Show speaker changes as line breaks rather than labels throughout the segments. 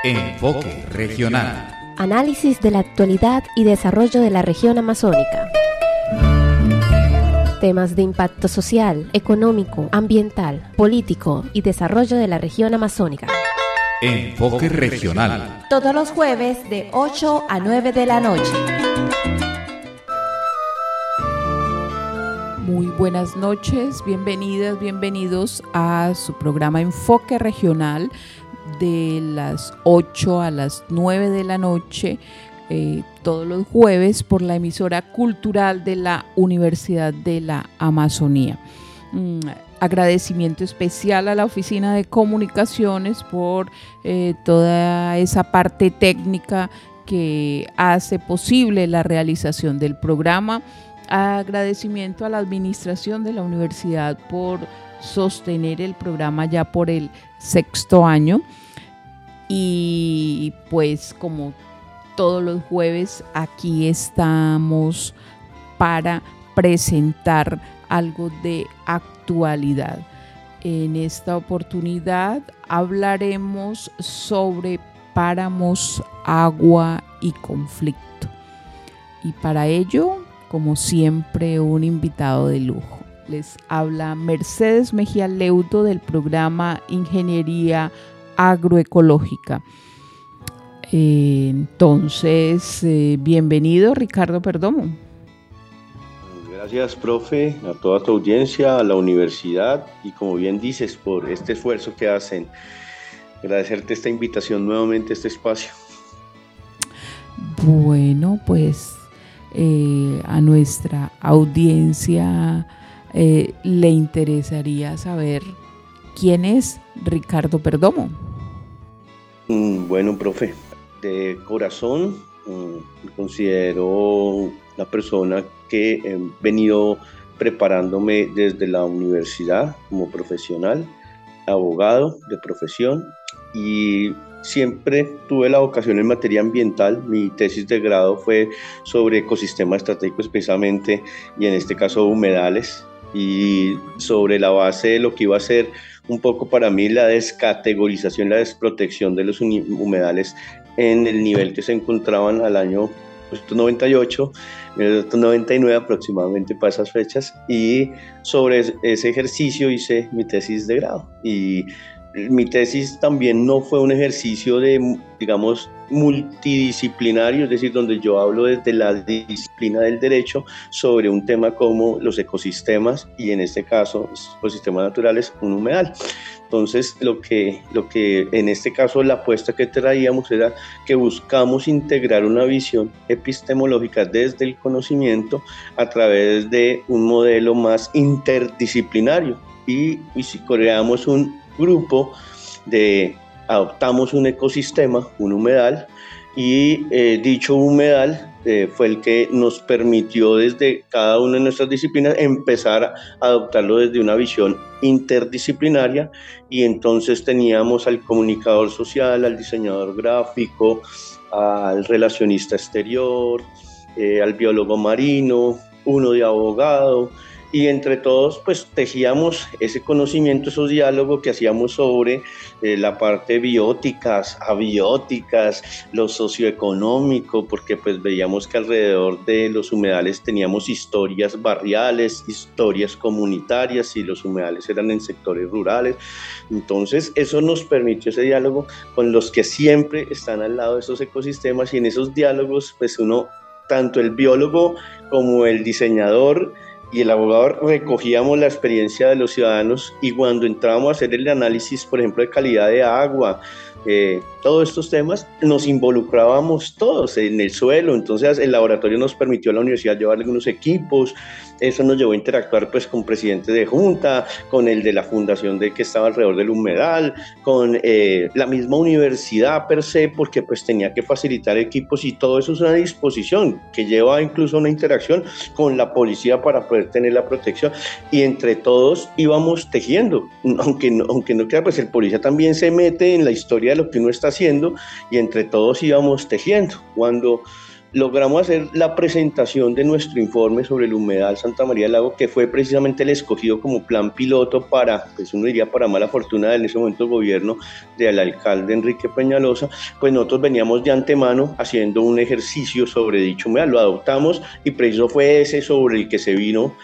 Enfoque regional.
Análisis de la actualidad y desarrollo de la región amazónica. Temas de impacto social, económico, ambiental, político y desarrollo de la región amazónica.
Enfoque regional.
Todos los jueves de 8 a 9 de la noche.
Muy buenas noches, bienvenidas, bienvenidos a su programa Enfoque Regional de las 8 a las 9 de la noche, todos los jueves por la emisora cultural de la Universidad de la Amazonía. Agradecimiento especial a la Oficina de Comunicaciones por toda esa parte técnica que hace posible la realización del programa. Agradecimiento a la administración de la universidad por sostener el programa ya por el 6º año. Y pues como todos los jueves aquí estamos para presentar algo de actualidad. En esta oportunidad hablaremos sobre páramos, agua y conflicto. Y para ello, como siempre, un invitado de lujo. Les habla Mercedes Mejía Leudo del programa Ingeniería Agroecológica. Entonces, bienvenido Ricardo Perdomo.
Gracias, profe, a toda tu audiencia, a la universidad y como bien dices, por este esfuerzo que hacen. Agradecerte esta invitación nuevamente a este espacio.
Bueno, pues a nuestra audiencia le interesaría saber quién es Ricardo Perdomo.
Bueno, profe, de corazón me considero una persona que he venido preparándome desde la universidad como profesional, abogado de profesión, y siempre tuve la vocación en materia ambiental. Mi tesis de grado fue sobre ecosistemas estratégicos precisamente, y en este caso humedales, y sobre la base de lo que iba a ser un poco para mí la descategorización, la desprotección de los humedales en el nivel que se encontraban al año 98, 1999 aproximadamente para esas fechas, y sobre ese ejercicio hice mi tesis de grado. Y mi tesis también no fue un ejercicio de, digamos, multidisciplinario, es decir, donde yo hablo desde la disciplina del derecho sobre un tema como los ecosistemas, y en este caso, los ecosistemas naturales, un humedal. Entonces, lo que en este caso la apuesta que traíamos era que buscamos integrar una visión epistemológica desde el conocimiento a través de un modelo más interdisciplinario, y si creamos un grupo adoptamos un ecosistema, un humedal, y dicho humedal fue el que nos permitió desde cada una de nuestras disciplinas empezar a adoptarlo desde una visión interdisciplinaria. Y entonces teníamos al comunicador social, al diseñador gráfico, al relacionista exterior, al biólogo marino, uno de abogado, y entre todos pues tejíamos ese conocimiento, esos diálogos que hacíamos sobre la parte bióticas, abióticas, lo socioeconómico, porque pues veíamos que alrededor de los humedales teníamos historias barriales, historias comunitarias, y los humedales eran en sectores rurales. Entonces eso nos permitió ese diálogo con los que siempre están al lado de esos ecosistemas, y en esos diálogos pues uno, tanto el biólogo como el diseñador y el abogado, recogíamos la experiencia de los ciudadanos, y cuando entrábamos a hacer el análisis, por ejemplo, de calidad de agua, todos estos temas, nos involucrábamos todos en el suelo. Entonces el laboratorio nos permitió a la universidad llevar algunos equipos. Eso nos llevó a interactuar pues con presidentes de junta, con el de la fundación que estaba alrededor del humedal, con la misma universidad per se, porque pues tenía que facilitar equipos, y todo eso es una disposición que lleva incluso una interacción con la policía para poder tener la protección, y entre todos íbamos tejiendo, aunque no crea, pues el policía también se mete en la historia de lo que uno está haciendo, y entre todos íbamos tejiendo. Cuando logramos hacer la presentación de nuestro informe sobre el humedal Santa María del Lago, que fue precisamente el escogido como plan piloto para, pues uno diría para mala fortuna en ese momento el gobierno del alcalde Enrique Peñalosa. Pues nosotros veníamos de antemano haciendo un ejercicio sobre dicho humedal, lo adoptamos y preciso fue ese sobre el que se vino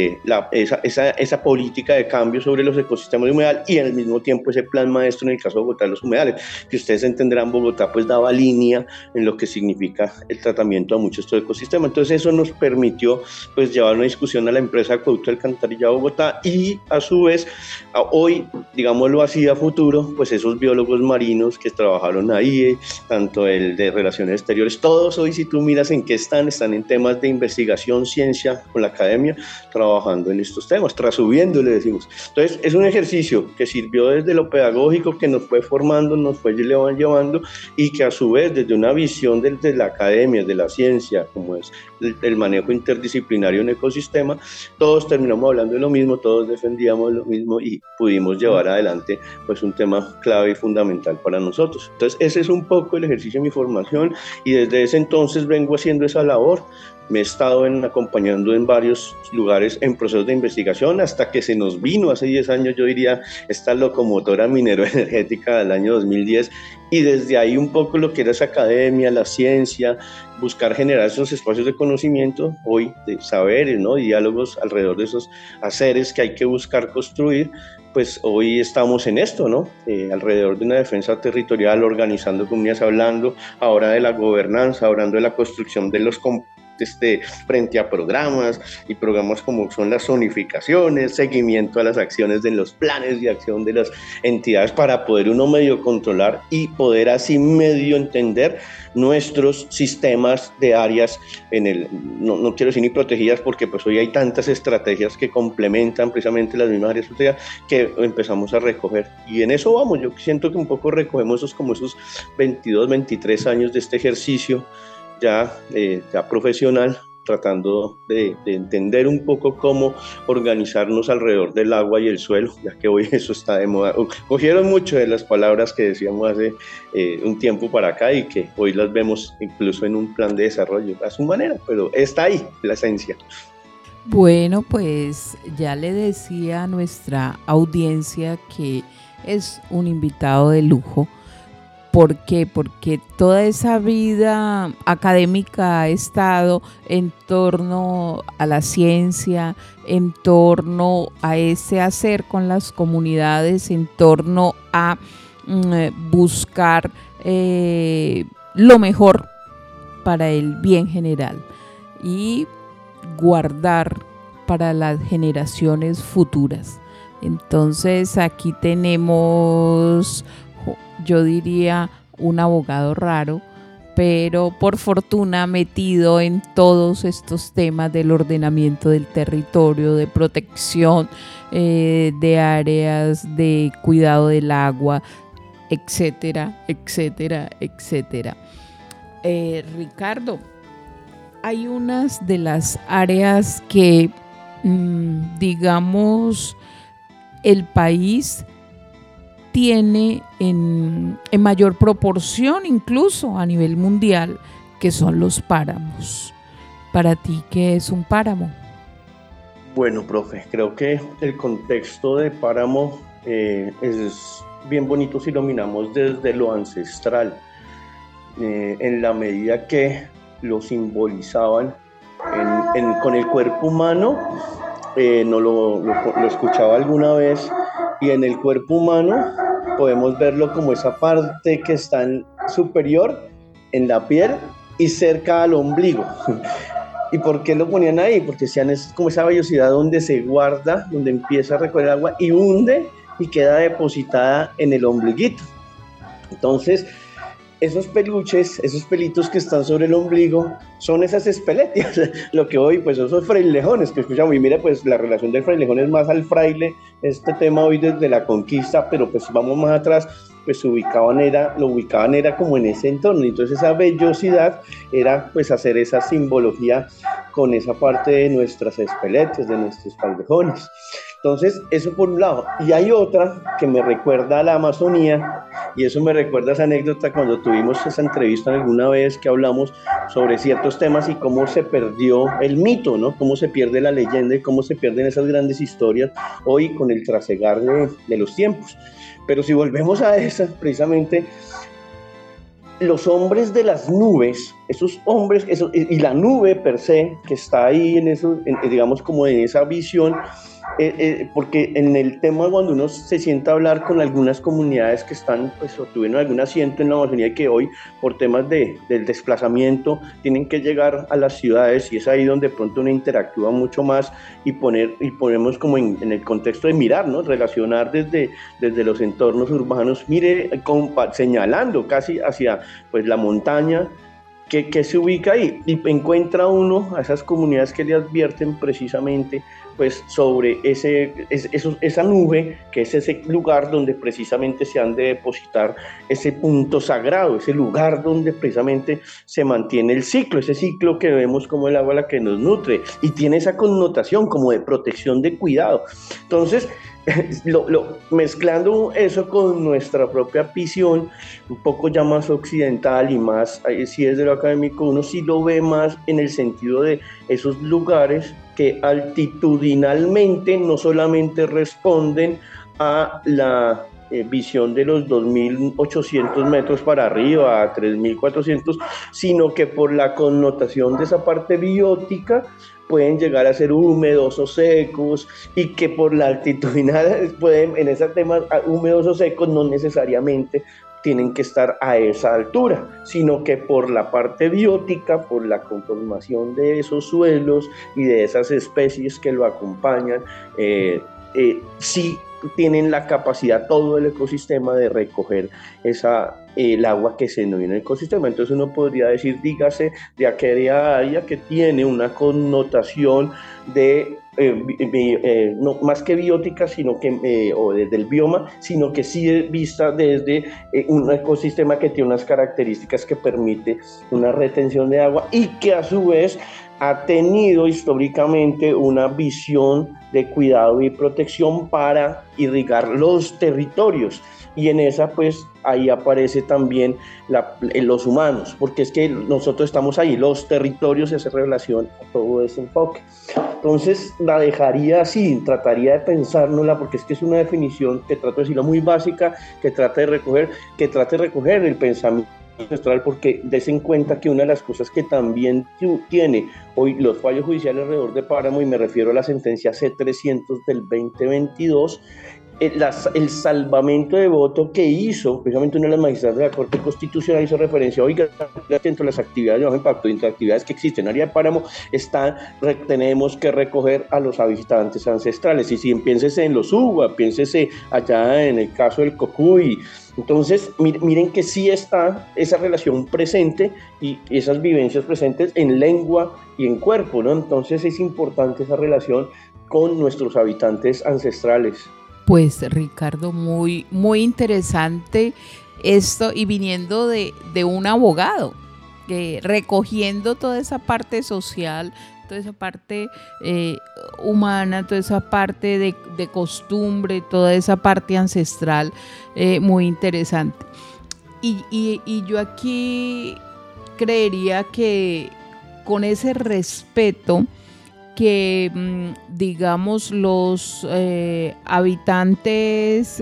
esa política de cambio sobre los ecosistemas de humedal y al mismo tiempo ese plan maestro en el caso de Bogotá de los humedales, que ustedes entenderán, Bogotá pues daba línea en lo que significa el tratamiento a muchos de estos ecosistemas. Entonces eso nos permitió pues llevar una discusión a la empresa Acueducto del Alcantarillado de Bogotá y a su vez hoy, digámoslo así a futuro, pues esos biólogos marinos que trabajaron ahí, tanto el de Relaciones Exteriores, todos hoy si tú miras en qué están en temas de investigación, ciencia con la academia, trabajando en estos temas, trasubiendo le decimos. Entonces es un ejercicio que sirvió desde lo pedagógico, que nos fue formando, nos fue llevando y que a su vez desde una visión desde la academia, de la ciencia, como es el manejo interdisciplinario en ecosistema, todos terminamos hablando de lo mismo, todos defendíamos lo mismo y pudimos llevar adelante pues un tema clave y fundamental para nosotros. Entonces ese es un poco el ejercicio de mi formación y desde ese entonces vengo haciendo esa labor. Me he estado acompañando en varios lugares en procesos de investigación hasta que se nos vino hace 10 años, yo diría, esta locomotora minero-energética del año 2010 y desde ahí un poco lo que era esa academia, la ciencia, buscar generar esos espacios de conocimiento, hoy de saberes, ¿no? Diálogos alrededor de esos haceres que hay que buscar construir, pues hoy estamos en esto, ¿no? Alrededor de una defensa territorial, organizando comunidades, hablando ahora de la gobernanza, hablando de la construcción de los frente a programas y programas como son las zonificaciones, seguimiento a las acciones de los planes de acción de las entidades para poder uno medio controlar y poder así medio entender nuestros sistemas de áreas no quiero decir ni protegidas porque pues hoy hay tantas estrategias que complementan precisamente las mismas áreas protegidas que empezamos a recoger y en eso vamos. Yo siento que un poco recogemos esos 22, 23 años de este ejercicio ya profesional, tratando de entender un poco cómo organizarnos alrededor del agua y el suelo, ya que hoy eso está de moda. Cogieron mucho de las palabras que decíamos hace un tiempo para acá y que hoy las vemos incluso en un plan de desarrollo a su manera, pero está ahí la esencia.
Bueno, pues ya le decía a nuestra audiencia que es un invitado de lujo. ¿Por qué? Porque toda esa vida académica ha estado en torno a la ciencia, en torno a ese hacer con las comunidades, en torno a buscar lo mejor para el bien general y guardar para las generaciones futuras. Entonces aquí tenemos, yo diría, un abogado raro, pero por fortuna metido en todos estos temas del ordenamiento del territorio, de protección de áreas, de cuidado del agua, etcétera, etcétera, etcétera. Ricardo, hay unas de las áreas que, digamos, el país tiene en mayor proporción incluso a nivel mundial, que son los páramos. Para ti, ¿qué es un páramo?
Bueno, profe, creo que el contexto de páramo es bien bonito si lo miramos desde lo ancestral, en la medida que lo simbolizaban con el cuerpo humano. No lo escuchaba alguna vez, y en el cuerpo humano podemos verlo como esa parte que está superior en la piel y cerca al ombligo. ¿Y por qué lo ponían ahí? Porque decían, es como esa vellosidad donde se guarda, donde empieza a recorrer agua y hunde y queda depositada en el ombliguito. Entonces, esos peluches, esos pelitos que están sobre el ombligo, son esas espeletias, lo que hoy, pues esos frailejones que escuchamos, y mira, pues la relación del frailejón es más al fraile, este tema hoy desde la conquista, pero pues vamos más atrás, pues lo ubicaban era como en ese entorno, entonces esa vellosidad era pues hacer esa simbología con esa parte de nuestras espeletias, de nuestros frailejones. Entonces, eso por un lado. Y hay otra que me recuerda a la Amazonía, Y eso me recuerda esa anécdota cuando tuvimos esa entrevista alguna vez que hablamos sobre ciertos temas y cómo se perdió el mito, ¿no? Cómo se pierde la leyenda y cómo se pierden esas grandes historias hoy con el trasegar de los tiempos. Pero si volvemos a esas, precisamente, los hombres de las nubes, esos hombres, y la nube per se, que está ahí en eso, digamos como en esa visión, porque en el tema cuando uno se sienta a hablar con algunas comunidades que están, pues, o tuvieron algún asiento en la Amazonía, que hoy por temas del desplazamiento tienen que llegar a las ciudades, y es ahí donde pronto uno interactúa mucho más y ponemos como en el contexto de mirar, ¿no? Relacionar desde los entornos urbanos, señalando casi hacia, pues, la montaña, que se ubica ahí, y encuentra uno a esas comunidades que le advierten precisamente, pues, sobre esa nube, que es ese lugar donde precisamente se han de depositar ese punto sagrado, ese lugar donde precisamente se mantiene el ciclo, ese ciclo que vemos como el agua la que nos nutre, y tiene esa connotación como de protección, de cuidado. Entonces, mezclando eso con nuestra propia visión, un poco ya más occidental y más, si es de lo académico, uno sí lo ve más en el sentido de esos lugares que altitudinalmente no solamente responden a la visión de los 2.800 metros para arriba, a 3.400, sino que por la connotación de esa parte biótica pueden llegar a ser húmedos o secos, y que por la altitudinal pueden, en esos temas húmedos o secos, no necesariamente tienen que estar a esa altura, sino que por la parte biótica, por la conformación de esos suelos y de esas especies que lo acompañan, sí tienen la capacidad, todo el ecosistema, de recoger el agua que se denomina el ecosistema. Entonces uno podría decir, dígase, de aquella área que tiene una connotación de no más que biótica, sino que o desde el bioma, sino que sí vista desde un ecosistema que tiene unas características que permite una retención de agua, y que a su vez ha tenido históricamente una visión de cuidado y protección para irrigar los territorios. Y en esa, pues, ahí aparece también los humanos, porque es que nosotros estamos ahí, los territorios, esa relación a todo ese enfoque. Entonces la dejaría así, trataría de pensárnosla, porque es que es una definición que trato de decirlo muy básica, que trate de recoger el pensamiento ancestral, porque des en cuenta que una de las cosas que también tiene hoy los fallos judiciales alrededor de Páramo, y me refiero a la sentencia C-300 del 2022, el salvamento de voto que hizo precisamente una de las magistradas de la Corte Constitucional, hizo referencia, oiga, dentro de las actividades de bajo impacto, dentro de actividades que existen en área de Páramo, tenemos que recoger a los habitantes ancestrales. Y si piénsese en los Uwa, piénsese allá en el caso del Cocuy. Entonces, miren que sí está esa relación presente y esas vivencias presentes en lengua y en cuerpo, ¿no? Entonces es importante esa relación con nuestros habitantes ancestrales.
Pues, Ricardo, muy, muy interesante esto, y viniendo de un abogado, recogiendo toda esa parte social, toda esa parte humana, toda esa parte de costumbre, toda esa parte ancestral, muy interesante. Y yo aquí creería que con ese respeto que, digamos, los habitantes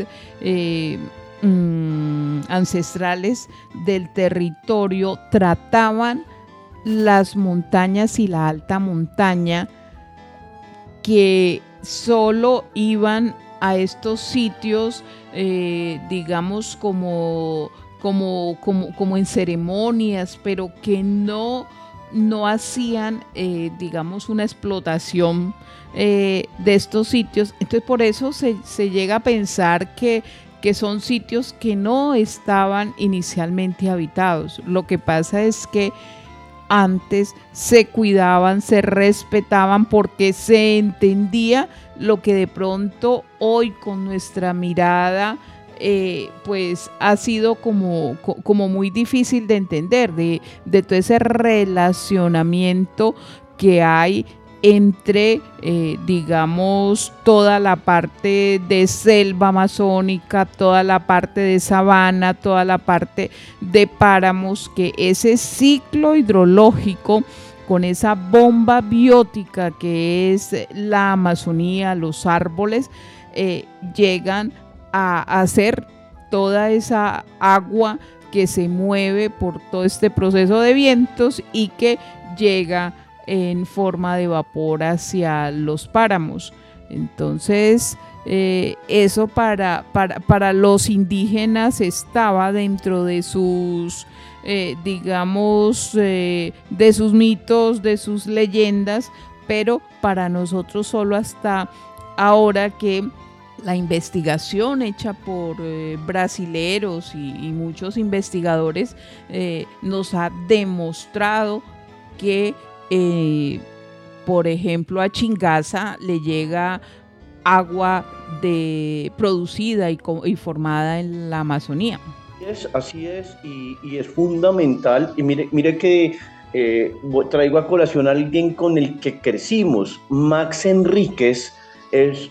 ancestrales del territorio trataban las montañas y la alta montaña, que solo iban a estos sitios, digamos, como en ceremonias, pero que no hacían, digamos, una explotación de estos sitios. Entonces, por eso se llega a pensar que son sitios que no estaban inicialmente habitados. Lo que pasa es que antes se cuidaban, se respetaban, porque se entendía lo que de pronto hoy con nuestra mirada pues ha sido como muy difícil de entender, de todo ese relacionamiento que hay entre, digamos, toda la parte de selva amazónica, toda la parte de sabana, toda la parte de páramos, que ese ciclo hidrológico con esa bomba biótica que es la Amazonía, los árboles, llegan a hacer toda esa agua que se mueve por todo este proceso de vientos y que llega en forma de vapor hacia los páramos. Entonces, eso para los indígenas estaba dentro de sus, digamos, de sus mitos, de sus leyendas, pero para nosotros solo hasta ahora que la investigación hecha por brasileros y muchos investigadores nos ha demostrado que por ejemplo, a Chingaza le llega agua producida y formada en la Amazonía.
Así es, y es fundamental. Y mire que traigo a colación a alguien con el que crecimos. Max Enríquez es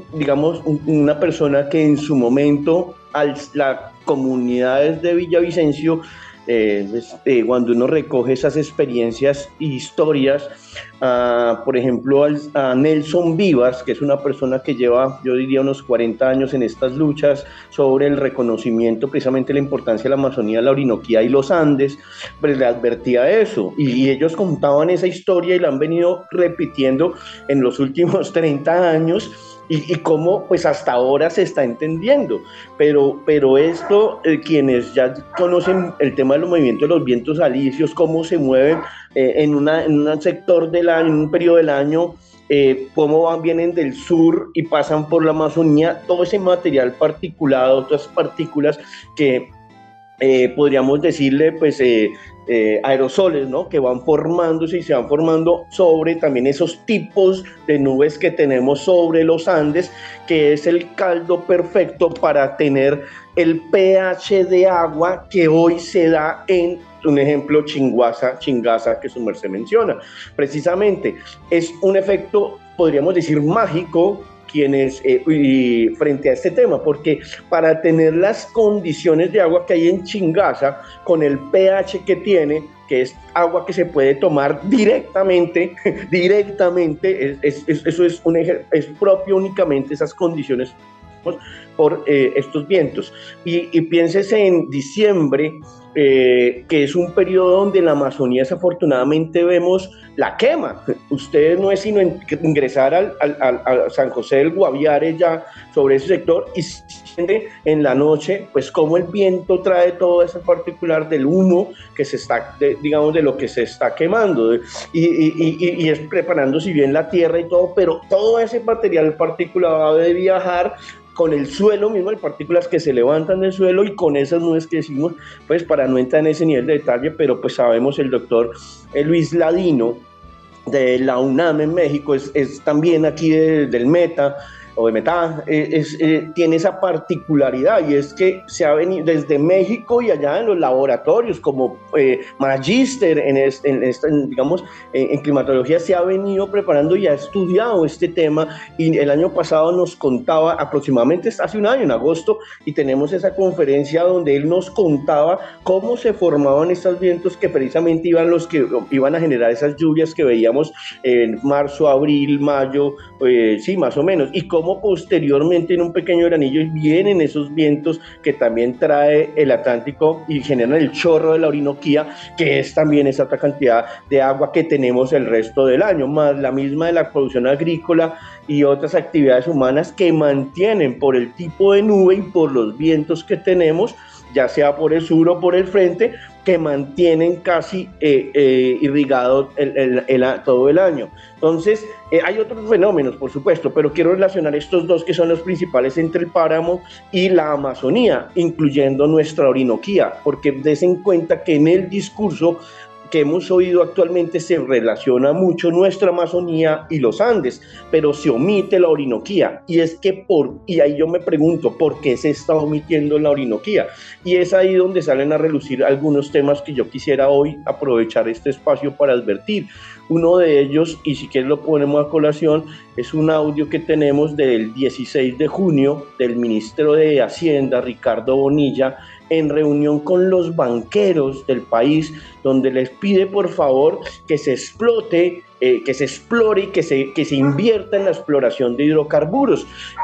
una persona que en su momento, las comunidades de Villavicencio, cuando uno recoge esas experiencias e historias, por ejemplo a Nelson Vivas, que es una persona que lleva, yo diría, unos 40 años en estas luchas sobre el reconocimiento, precisamente la importancia de la Amazonía, la Orinoquía y los Andes, pues le advertía eso, y ellos contaban esa historia y la han venido repitiendo en los últimos 30 años, y cómo pues hasta ahora se está entendiendo, pero esto, quienes ya conocen el tema de los movimientos de los vientos alisios, cómo se mueven en un sector del año, en un periodo del año, cómo vienen del sur y pasan por la Amazonía, todo ese material particulado, todas esas partículas que podríamos decirle pues aerosoles, ¿no? Que van formándose y se van formando sobre también esos tipos de nubes que tenemos sobre los Andes, que es el caldo perfecto para tener el pH de agua que hoy se da en un ejemplo Chingaza, que su merced menciona. Precisamente es un efecto, podríamos decir, mágico, frente a este tema, porque para tener las condiciones de agua que hay en Chingaza, con el pH que tiene, que es agua que se puede tomar directamente, eso es propio únicamente esas condiciones por estos vientos. Y piénsese en diciembre, que es un periodo donde en la Amazonía desafortunadamente vemos la quema. Ustedes no es sino ingresar a San José del Guaviare, ya sobre ese sector, y siente en la noche pues cómo el viento trae todo ese particular del humo que se está, digamos, de lo que se está quemando, y es preparando si bien la tierra y todo, pero todo ese material particular va a viajar con el suelo mismo, hay partículas que se levantan del suelo, y con esas nubes que decimos, pues para no entrar en ese nivel de detalle, pero pues sabemos, el doctor Luis Ladino de la UNAM en México, es también aquí del META, o de META, tiene esa particularidad, y es que se ha venido desde México y allá en los laboratorios como Magister en climatología, se ha venido preparando y ha estudiado este tema, y el año pasado nos contaba, aproximadamente hace un año, en agosto, y tenemos esa conferencia donde él nos contaba cómo se formaban estos vientos que precisamente iban a generar esas lluvias que veíamos en marzo, abril, mayo, sí, más o menos, y cómo posteriormente en un pequeño granillo vienen esos vientos que también trae el Atlántico y generan el chorro de la Orinoquía, que es también esa otra cantidad de agua que tenemos el resto del año, más la misma de la producción agrícola y otras actividades humanas que mantienen, por el tipo de nube y por los vientos que tenemos, ya sea por el sur o por el frente, que mantienen casi irrigado todo el año. Entonces, hay otros fenómenos, por supuesto, pero quiero relacionar estos dos que son los principales entre el páramo y la Amazonía, incluyendo nuestra Orinoquía, porque des en cuenta que en el discurso que hemos oído actualmente se relaciona mucho nuestra Amazonía y los Andes, pero se omite la Orinoquía. Y es que y ahí yo me pregunto, ¿por qué se está omitiendo la Orinoquía? Y es ahí donde salen a relucir algunos temas que yo quisiera hoy aprovechar este espacio para advertir. Uno de ellos, y si quieres lo ponemos a colación, es un audio que tenemos del 16 de junio del ministro de Hacienda, Ricardo Bonilla, en reunión con los banqueros del país, donde les pide por favor que se explote, que se explore y que se invierta en la exploración de hidrocarburos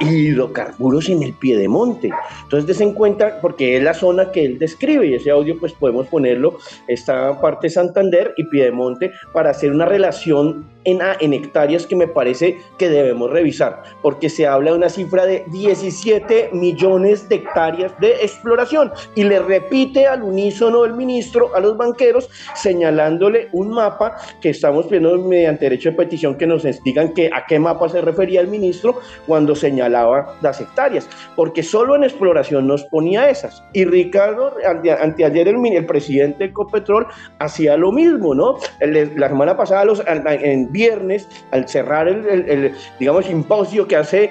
en el Piedemonte. Entonces des en cuenta, porque es la zona que él describe, y ese audio pues podemos ponerlo, esta parte de Santander y Piedemonte, para hacer una relación en hectáreas que me parece que debemos revisar, porque se habla de una cifra de 17 millones de hectáreas de exploración, y le repite al unísono el ministro a los banqueros, señalándole un mapa que estamos pidiendo mediante derecho de petición que nos digan a qué mapa se refería el ministro cuando señalaba las hectáreas, porque solo en exploración nos ponía esas. Y Ricardo, anteayer el presidente de Ecopetrol hacía lo mismo, ¿no? La semana pasada, en viernes, al cerrar el digamos, simposio que hace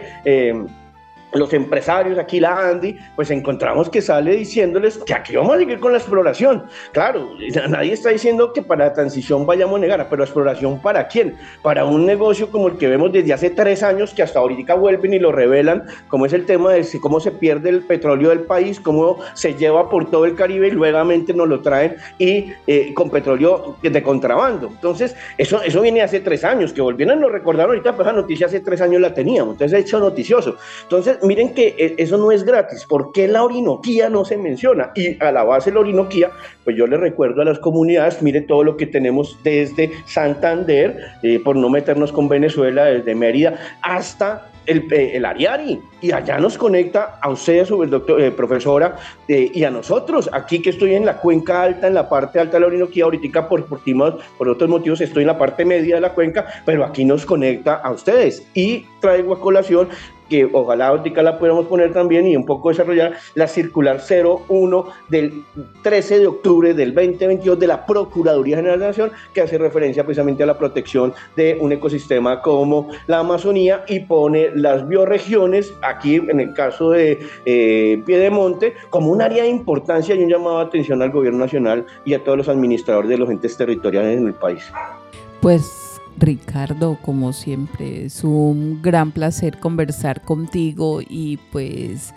los empresarios aquí, la ANDI, pues encontramos que sale diciéndoles que aquí vamos a seguir con la exploración. Claro, nadie está diciendo que para la transición vayamos a negar, pero ¿exploración para quién? Para un negocio como el que vemos desde hace 3 años, que hasta ahorita vuelven y lo revelan, como es el tema de cómo se pierde el petróleo del país, cómo se lleva por todo el Caribe y luegamente nos lo traen y con petróleo de contrabando. Entonces, eso viene hace 3 años, que volvieron, nos recordaron ahorita, pues la noticia hace 3 años la teníamos, entonces hecho noticioso. Entonces, miren que eso no es gratis. ¿Por qué la Orinoquía no se menciona? Y a la base de la Orinoquía, pues yo les recuerdo a las comunidades, mire todo lo que tenemos desde Santander, por no meternos con Venezuela, desde Mérida hasta el Ariari, y allá nos conecta a ustedes, profesora, y a nosotros, aquí que estoy en la cuenca alta, en la parte alta de la Orinoquía, ahorita por otros motivos estoy en la parte media de la cuenca, pero aquí nos conecta a ustedes, y traigo a colación que ojalá ahorita la podamos poner también y un poco desarrollar la circular 01 del 13 de octubre del 2022 de la Procuraduría General de la Nación, que hace referencia precisamente a la protección de un ecosistema como la Amazonía y pone las bioregiones, aquí en el caso de Piedemonte, como un área de importancia y un llamado de atención al gobierno nacional y a todos los administradores de los entes territoriales en el país.
Pues Ricardo, como siempre, es un gran placer conversar contigo y pues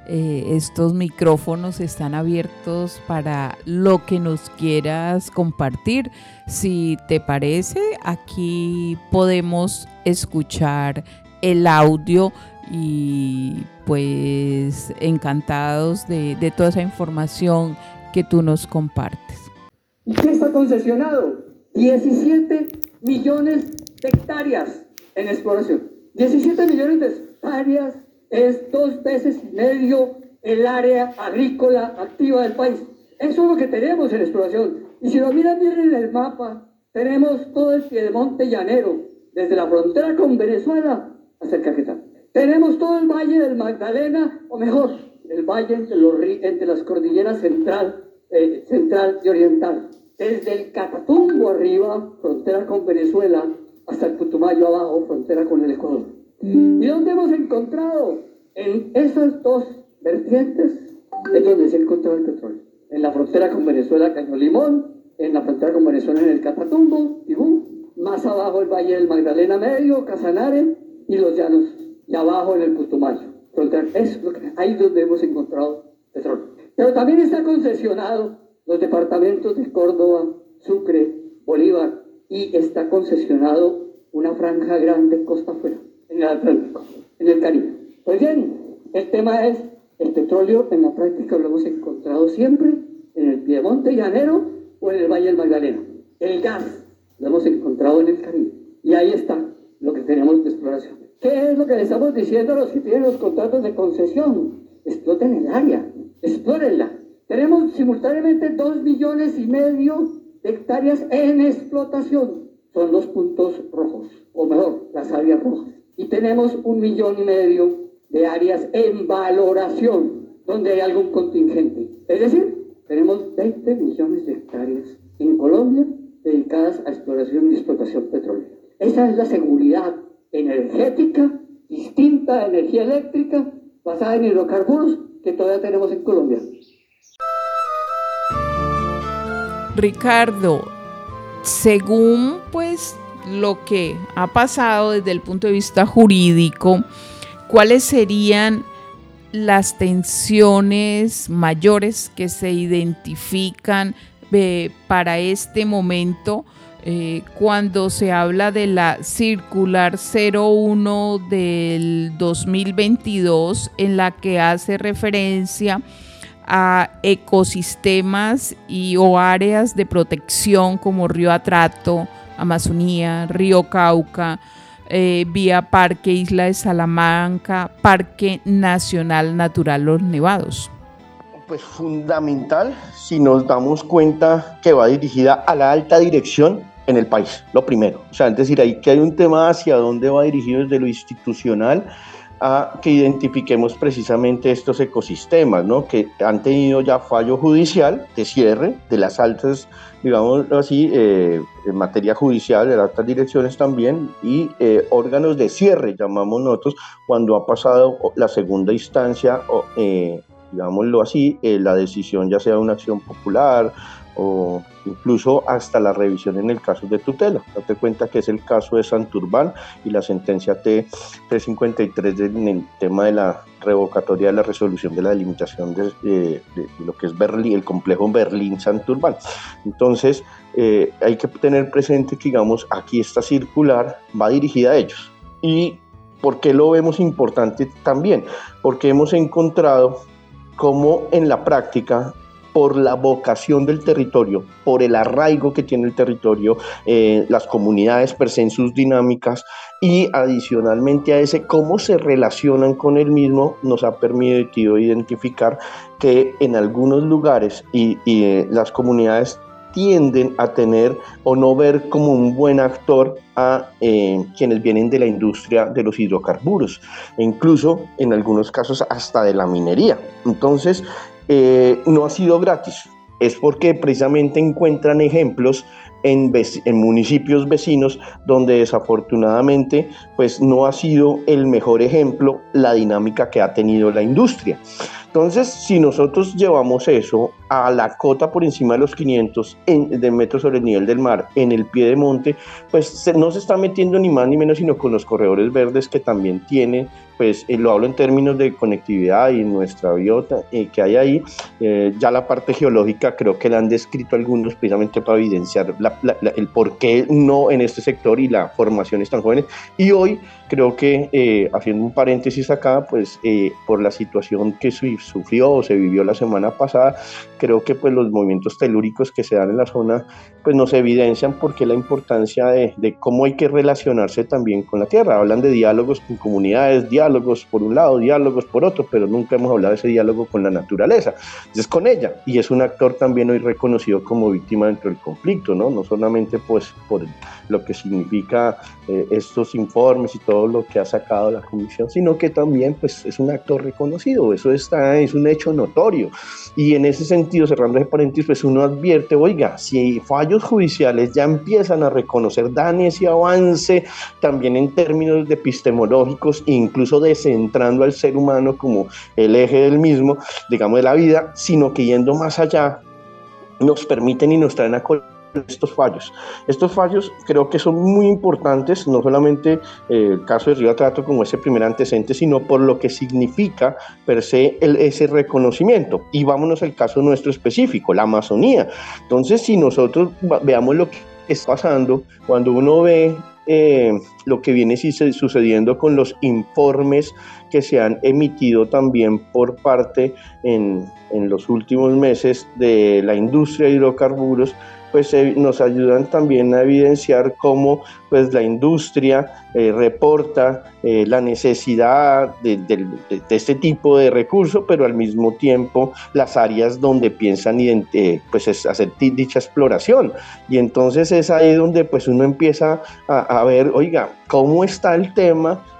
estos micrófonos están abiertos para lo que nos quieras compartir. Si te parece, aquí podemos escuchar el audio y pues encantados de toda esa información que tú nos compartes.
¿Qué está concesionado? 17 millones de hectáreas en exploración. 17 millones de hectáreas es 2 veces y medio el área agrícola activa del país. Eso es lo que tenemos en exploración. Y si lo miran bien en el mapa, tenemos todo el Piedemonte llanero, desde la frontera con Venezuela hasta el Caquetá. Tenemos todo el Valle del Magdalena, o mejor, el valle entre las cordilleras central y oriental. Desde el Catatumbo arriba, frontera con Venezuela, hasta el Putumayo abajo, frontera con el Ecuador. ¿Y dónde hemos encontrado? En esas 2 vertientes es donde se ha encontrado el petróleo. En la frontera con Venezuela, Caño Limón, en la frontera con Venezuela, en el Catatumbo, Tibú, más abajo el Valle del Magdalena Medio, Casanare y los llanos, y abajo en el Putumayo. Frontera, eso es lo que ahí donde hemos encontrado petróleo. Pero también está concesionado los departamentos de Córdoba, Sucre, Bolívar, y está concesionado una franja grande costa afuera, en el Atlántico, en el Caribe. Pues bien, el tema es, el petróleo en la práctica lo hemos encontrado siempre en el Piedemonte llanero o en el Valle del Magdalena. El gas lo hemos encontrado en el Caribe. Y ahí está lo que tenemos de exploración. ¿Qué es lo que le estamos diciendo a los que tienen los contratos de concesión? Exploten el área, explórenla. Tenemos simultáneamente 2,5 millones de hectáreas en explotación. Son los puntos rojos, o mejor, las áreas rojas. Y tenemos 1,5 millones de áreas en valoración, donde hay algún contingente. Es decir, tenemos 20 millones de hectáreas en Colombia dedicadas a exploración y explotación petrolera. Esa es la seguridad energética, distinta a energía eléctrica, basada en hidrocarburos, que todavía tenemos en Colombia.
Ricardo, según pues lo que ha pasado desde el punto de vista jurídico, ¿cuáles serían las tensiones mayores que se identifican para este momento cuando se habla de la Circular 01 del 2022, en la que hace referencia a ecosistemas o áreas de protección como Río Atrato, Amazonía, Río Cauca, vía Parque Isla de Salamanca, Parque Nacional Natural Los Nevados?
Pues fundamental, si nos damos cuenta que va dirigida a la alta dirección en el país, lo primero. O sea, es decir, ahí que hay un tema hacia dónde va dirigido desde lo institucional, a que identifiquemos precisamente estos ecosistemas, ¿no? Que han tenido ya fallo judicial de cierre de las altas, digamos así, en materia judicial, de las altas direcciones también, y órganos de cierre, llamamos nosotros, cuando ha pasado la segunda instancia, digámoslo así, la decisión ya sea una acción popular o incluso hasta la revisión en el caso de tutela. Date cuenta que es el caso de Santurbán y la sentencia T353 en el tema de la revocatoria de la resolución de la delimitación de lo que es Berlín, el complejo Berlín-Santurbán. Entonces, hay que tener presente que, digamos, aquí esta circular va dirigida a ellos. ¿Y por qué lo vemos importante también? Porque hemos encontrado cómo en la práctica, por la vocación del territorio, por el arraigo que tiene el territorio, las comunidades per se en sus dinámicas, y adicionalmente a ese cómo se relacionan con el mismo, nos ha permitido identificar que en algunos lugares y las comunidades tienden a tener o no ver como un buen actor a quienes vienen de la industria de los hidrocarburos, e incluso en algunos casos hasta de la minería. Entonces, no ha sido gratis, es porque precisamente encuentran ejemplos en municipios vecinos donde desafortunadamente pues no ha sido el mejor ejemplo la dinámica que ha tenido la industria. Entonces, si nosotros llevamos eso a la cota por encima de los 500 de metros sobre el nivel del mar en el pie de monte, pues no se está metiendo ni más ni menos sino con los corredores verdes que también tiene, pues lo hablo en términos de conectividad y nuestra biota que hay ahí. Ya la parte geológica creo que la han descrito algunos precisamente para evidenciar el por qué no en este sector y la formación es tan joven. Y hoy creo que, haciendo un paréntesis acá, pues por la situación que sufrió o se vivió la semana pasada, creo que pues los movimientos telúricos que se dan en la zona pues nos evidencian por qué la importancia de cómo hay que relacionarse también con la tierra. Hablan de diálogos con comunidades, diálogos por un lado, diálogos por otro, pero nunca hemos hablado de ese diálogo con la naturaleza. Es con ella, y es un actor también hoy reconocido como víctima dentro del conflicto, ¿no? No solamente pues por lo que significa estos informes y todo lo que ha sacado la comisión, sino que también pues es un actor reconocido, eso es un hecho notorio. Y en ese sentido, cerrando ese paréntesis, pues uno advierte, oiga, si fallos judiciales ya empiezan a reconocer, dan ese avance también en términos de epistemológicos, incluso descentrando al ser humano como el eje del mismo, digamos, de la vida, sino que yendo más allá, nos permiten y nos traen a estos fallos. Estos fallos creo que son muy importantes, no solamente el caso de Río Atrato como ese primer antecedente, sino por lo que significa per se ese reconocimiento. Y vámonos al caso nuestro específico, la Amazonía. Entonces, si nosotros veamos lo que está pasando, cuando uno ve lo que viene sucediendo con los informes que se han emitido también por parte en los últimos meses de la industria de hidrocarburos, pues nos ayudan también a evidenciar cómo pues la industria reporta la necesidad de este tipo de recursos, pero al mismo tiempo las áreas donde piensan pues hacer dicha exploración. Y entonces es ahí donde pues uno empieza a ver, oiga, cómo está el tema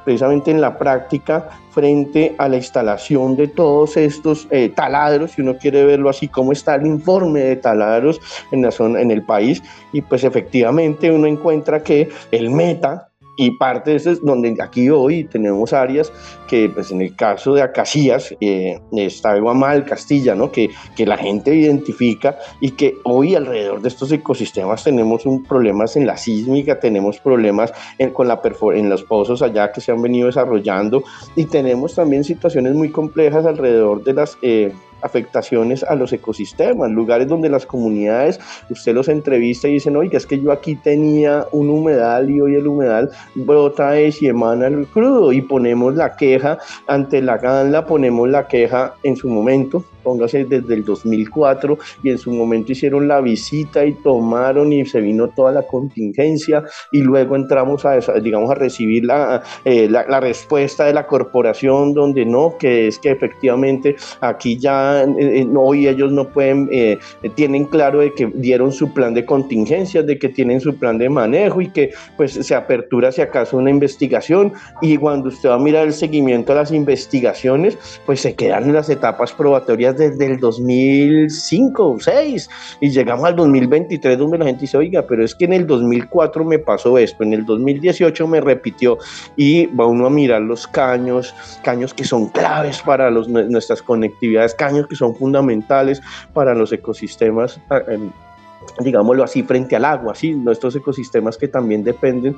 precisamente en la práctica frente a la instalación de todos estos taladros, si uno quiere verlo así, cómo está el informe de taladros en la zona, en el país, y pues efectivamente uno encuentra que el Meta, y parte de eso es donde aquí hoy tenemos áreas que, pues en el caso de Acacías, está Guamal, Castilla, ¿no? que la gente identifica, y que hoy alrededor de estos ecosistemas tenemos problemas en la sísmica, tenemos problemas en los pozos allá que se han venido desarrollando, y tenemos también situaciones muy complejas alrededor de las afectaciones a los ecosistemas, lugares donde las comunidades, usted los entrevista y dicen, oiga, es que yo aquí tenía un humedal y hoy el humedal brota y emana el crudo, y ponemos la queja ante la GANLA, ponemos la queja en su momento, póngase desde el 2004, y en su momento hicieron la visita y tomaron y se vino toda la contingencia, y luego entramos a recibir la respuesta de la corporación donde no, que es que efectivamente aquí ya hoy ellos no pueden, tienen claro de que dieron su plan de contingencias, de que tienen su plan de manejo y que pues se apertura si acaso una investigación, y cuando usted va a mirar el seguimiento a las investigaciones, pues se quedan en las etapas probatorias desde el 2005 o 2006, y llegamos al 2023 donde la gente dice, oiga, pero es que en el 2004 me pasó esto, en el 2018 me repitió, y va uno a mirar los caños que son claves para nuestras conectividades, caños que son fundamentales para los ecosistemas, digámoslo así, frente al agua, ¿sí? Nuestros ecosistemas que también dependen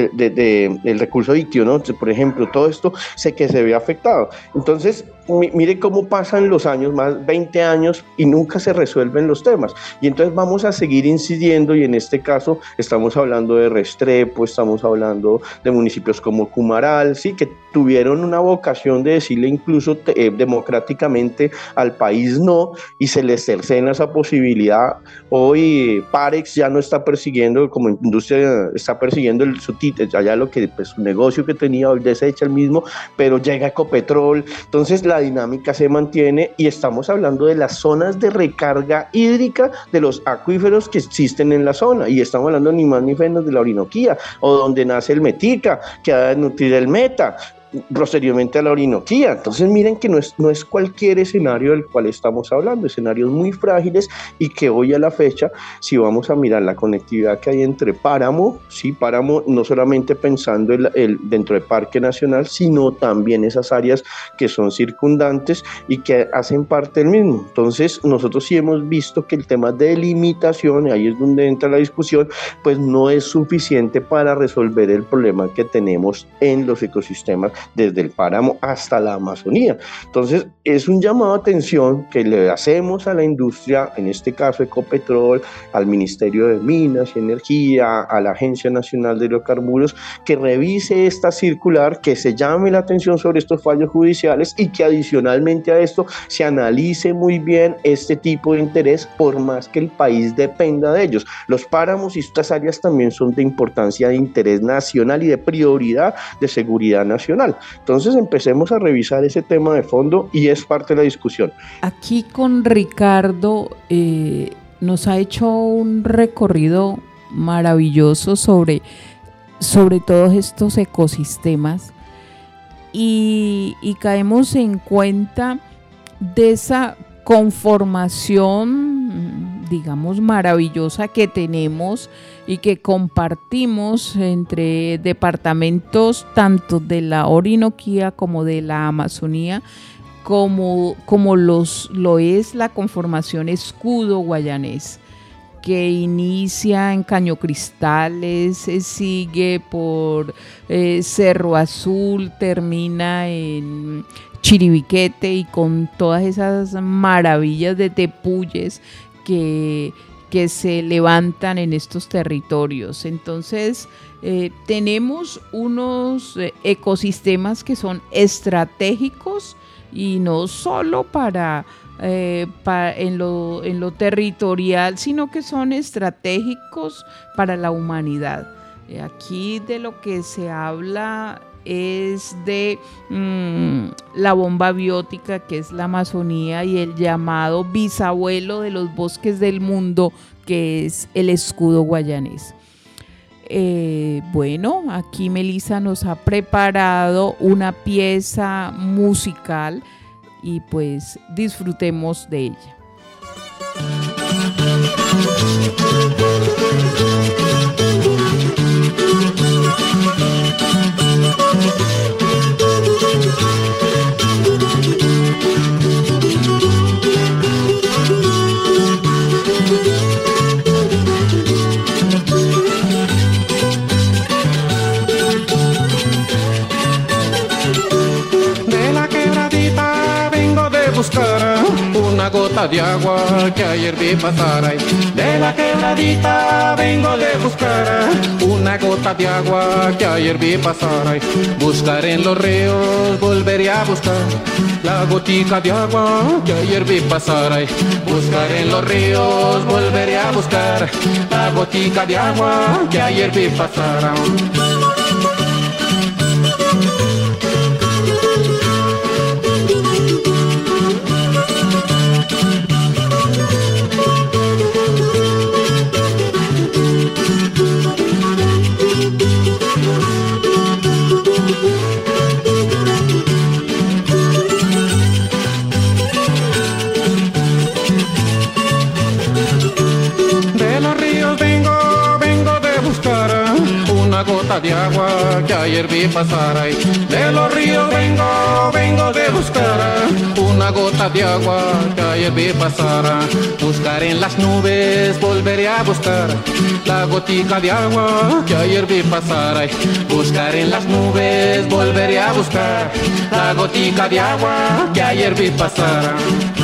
del recurso ícteo, ¿no? Entonces, por ejemplo, todo esto que se ve afectado. Entonces, mire cómo pasan los años, más 20 años, y nunca se resuelven los temas. Y entonces vamos a seguir incidiendo, y en este caso estamos hablando de Restrepo, estamos hablando de municipios como Cumaral, ¿sí? Que tuvieron una vocación de decirle incluso democráticamente al país no, y se les cercena esa posibilidad. Hoy Parex ya no está persiguiendo, como industria está persiguiendo allá lo que pues, su negocio que tenía, hoy desecha el mismo, pero llega Ecopetrol. Entonces la dinámica se mantiene, y estamos hablando de las zonas de recarga hídrica de los acuíferos que existen en la zona, y estamos hablando ni más ni menos de la Orinoquía, o donde nace el Metica, que ha de nutrir el Meta, posteriormente a la Orinoquía. Entonces miren que no es cualquier escenario del cual estamos hablando, escenarios muy frágiles, y que hoy a la fecha, si vamos a mirar la conectividad que hay entre Páramo, sí, Páramo no solamente pensando dentro del Parque Nacional, sino también esas áreas que son circundantes y que hacen parte del mismo. Entonces nosotros sí hemos visto que el tema de limitación, ahí es donde entra la discusión, pues no es suficiente para resolver el problema que tenemos en los ecosistemas desde el páramo hasta la Amazonía. Entonces es un llamado de atención que le hacemos a la industria, en este caso Ecopetrol, al Ministerio de Minas y Energía, a la Agencia Nacional de Hidrocarburos, que revise esta circular, que se llame la atención sobre estos fallos judiciales, y que adicionalmente a esto se analice muy bien este tipo de interés, por más que el país dependa de ellos. Los páramos y estas áreas también son de importancia de interés nacional y de prioridad de seguridad nacional. Entonces empecemos a revisar ese tema de fondo, y es parte de la discusión.
Aquí con Ricardo nos ha hecho un recorrido maravilloso sobre todos estos ecosistemas, y caemos en cuenta de esa conformación, digamos, maravillosa que tenemos y que compartimos entre departamentos tanto de la Orinoquía como de la Amazonía, como lo es la conformación escudo guayanés, que inicia en Caño Cristales, sigue por Cerro Azul, termina en Chiribiquete, y con todas esas maravillas de tepuyes que se levantan en estos territorios. Entonces tenemos unos ecosistemas que son estratégicos, y no solo en lo territorial, sino que son estratégicos para la humanidad. Aquí de lo que se habla es de la bomba biótica, que es la Amazonía, y el llamado bisabuelo de los bosques del mundo, que es el escudo guayanés. bueno, aquí Melissa nos ha preparado una pieza musical y pues disfrutemos de ella.
Una gota de agua que ayer vi pasar ahí. De la quebradita vengo de buscar una gota de agua que ayer vi pasar ahí. Buscaré en los ríos, volveré a buscar la gotica de agua que ayer vi pasar ahí. Buscaré en los ríos, volveré a buscar la gotica de agua que ayer vi pasar ahí. Gota de agua que ayer vi pasar ahí. De los ríos vengo de buscar una gota de agua que ayer vi pasar. Buscaré en las nubes, volveré a buscar la gotica de agua que ayer vi pasar ahí. Buscaré en las nubes, volveré a buscar la gotica de agua que ayer vi pasar.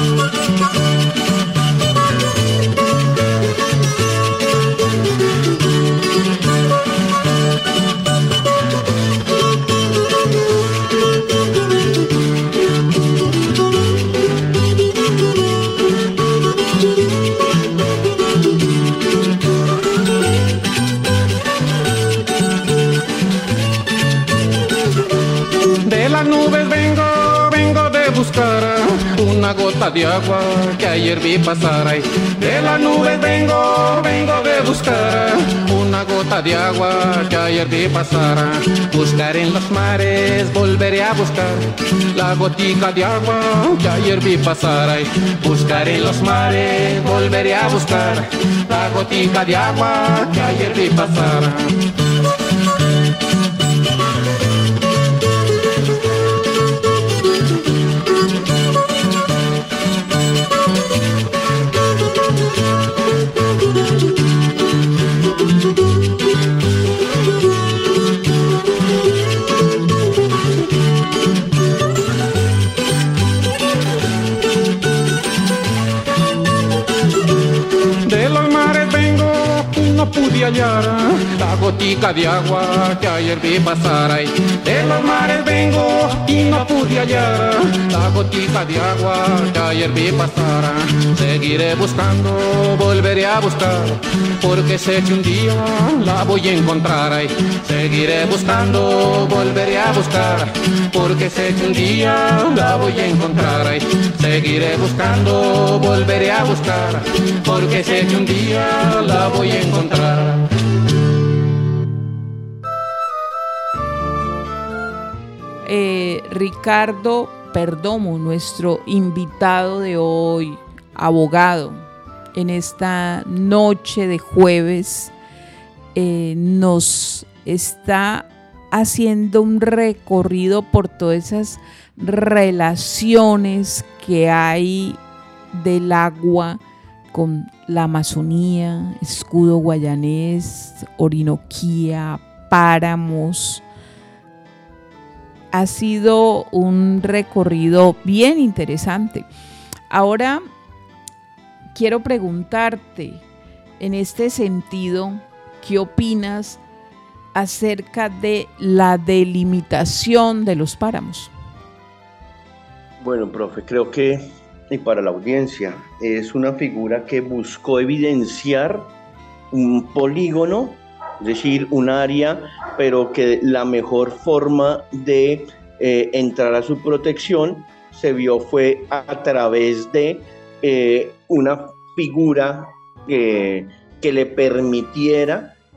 Una gota de agua que ayer vi pasar ahí. De las nubes vengo de buscar una gota de agua que ayer vi pasar. Buscaré en los mares, volveré a buscar la gotica de agua que ayer vi pasar ahí. Buscaré en los mares, volveré a buscar la gotica de agua que ayer vi pasar. Pude hallar la gotica de agua que ayer vi pasar ahí. De los mares vengo y no pude hallar la gotica de agua que ayer vi pasar. Seguiré buscando, volveré a buscar, porque sé que un día la voy a encontrar ahí. Seguiré buscando, volveré a buscar, porque sé que un día la voy a encontrar ahí. Seguiré buscando, volveré a buscar, porque sé que un día la voy a encontrar.
Ricardo Perdomo, nuestro invitado de hoy, abogado, en esta noche de jueves, nos está haciendo un recorrido por todas esas relaciones que hay del agua con la Amazonía, escudo guayanés, Orinoquía, páramos. Ha sido un recorrido bien interesante. Ahora quiero preguntarte, en este sentido, ¿qué opinas acerca de la delimitación de los páramos?
Bueno, profe, creo que, y para la audiencia, es una figura que buscó evidenciar un polígono, es decir, un área, pero que la mejor forma de entrar a su protección se vio fue a través de una figura que le permitiera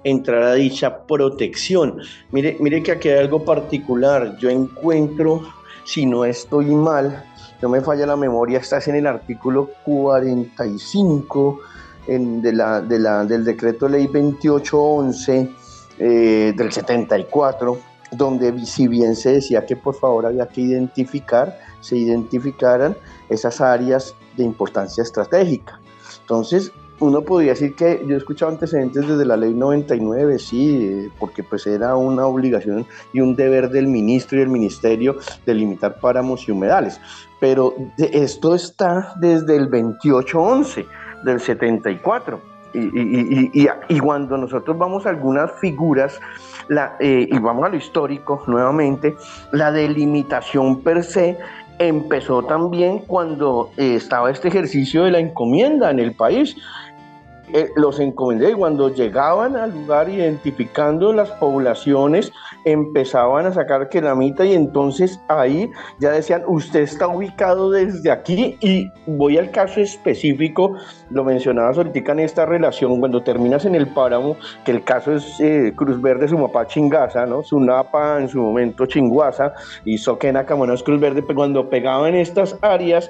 entrar a dicha protección. Mire que aquí hay algo particular. Yo encuentro, si no estoy mal, no me falla la memoria, estás en el artículo 45 del decreto ley 2811 del 74, donde si bien se decía que por favor había que se identificaran esas áreas de importancia estratégica. Entonces, uno podría decir que yo he escuchado antecedentes desde la ley 99, sí, porque pues era una obligación y un deber del ministro y del ministerio delimitar páramos y humedales, pero esto está desde el 2811 del 74, y cuando nosotros vamos a algunas figuras, y vamos a lo histórico nuevamente, la delimitación per se empezó también cuando estaba este ejercicio de la encomienda en el país. Los encomenderos, cuando llegaban al lugar identificando las poblaciones, empezaban a sacar quelamita, y entonces ahí ya decían, usted está ubicado desde aquí. Y voy al caso específico, lo mencionabas ahorita en esta relación, cuando terminas en el páramo, que el caso es Cruz Verde, Sumapá, Chingaza, ¿no? Sunapa en su momento Chinguaza y Soquena, Camonas, Cruz Verde, cuando pegaban estas áreas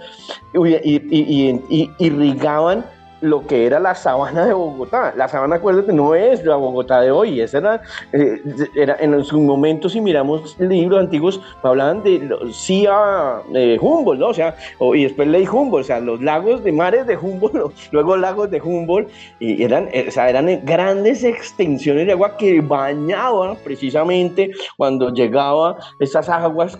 y irrigaban lo que era la sabana de Bogotá. La sabana, acuérdate, no es la Bogotá de hoy, esa era en su momento, si miramos libros antiguos, hablaban de CIA Humboldt, ¿no? O sea, y después leí Humboldt, o sea, los lagos de mares de Humboldt, luego lagos de Humboldt, y eran grandes extensiones de agua que bañaban precisamente cuando llegaba esas aguas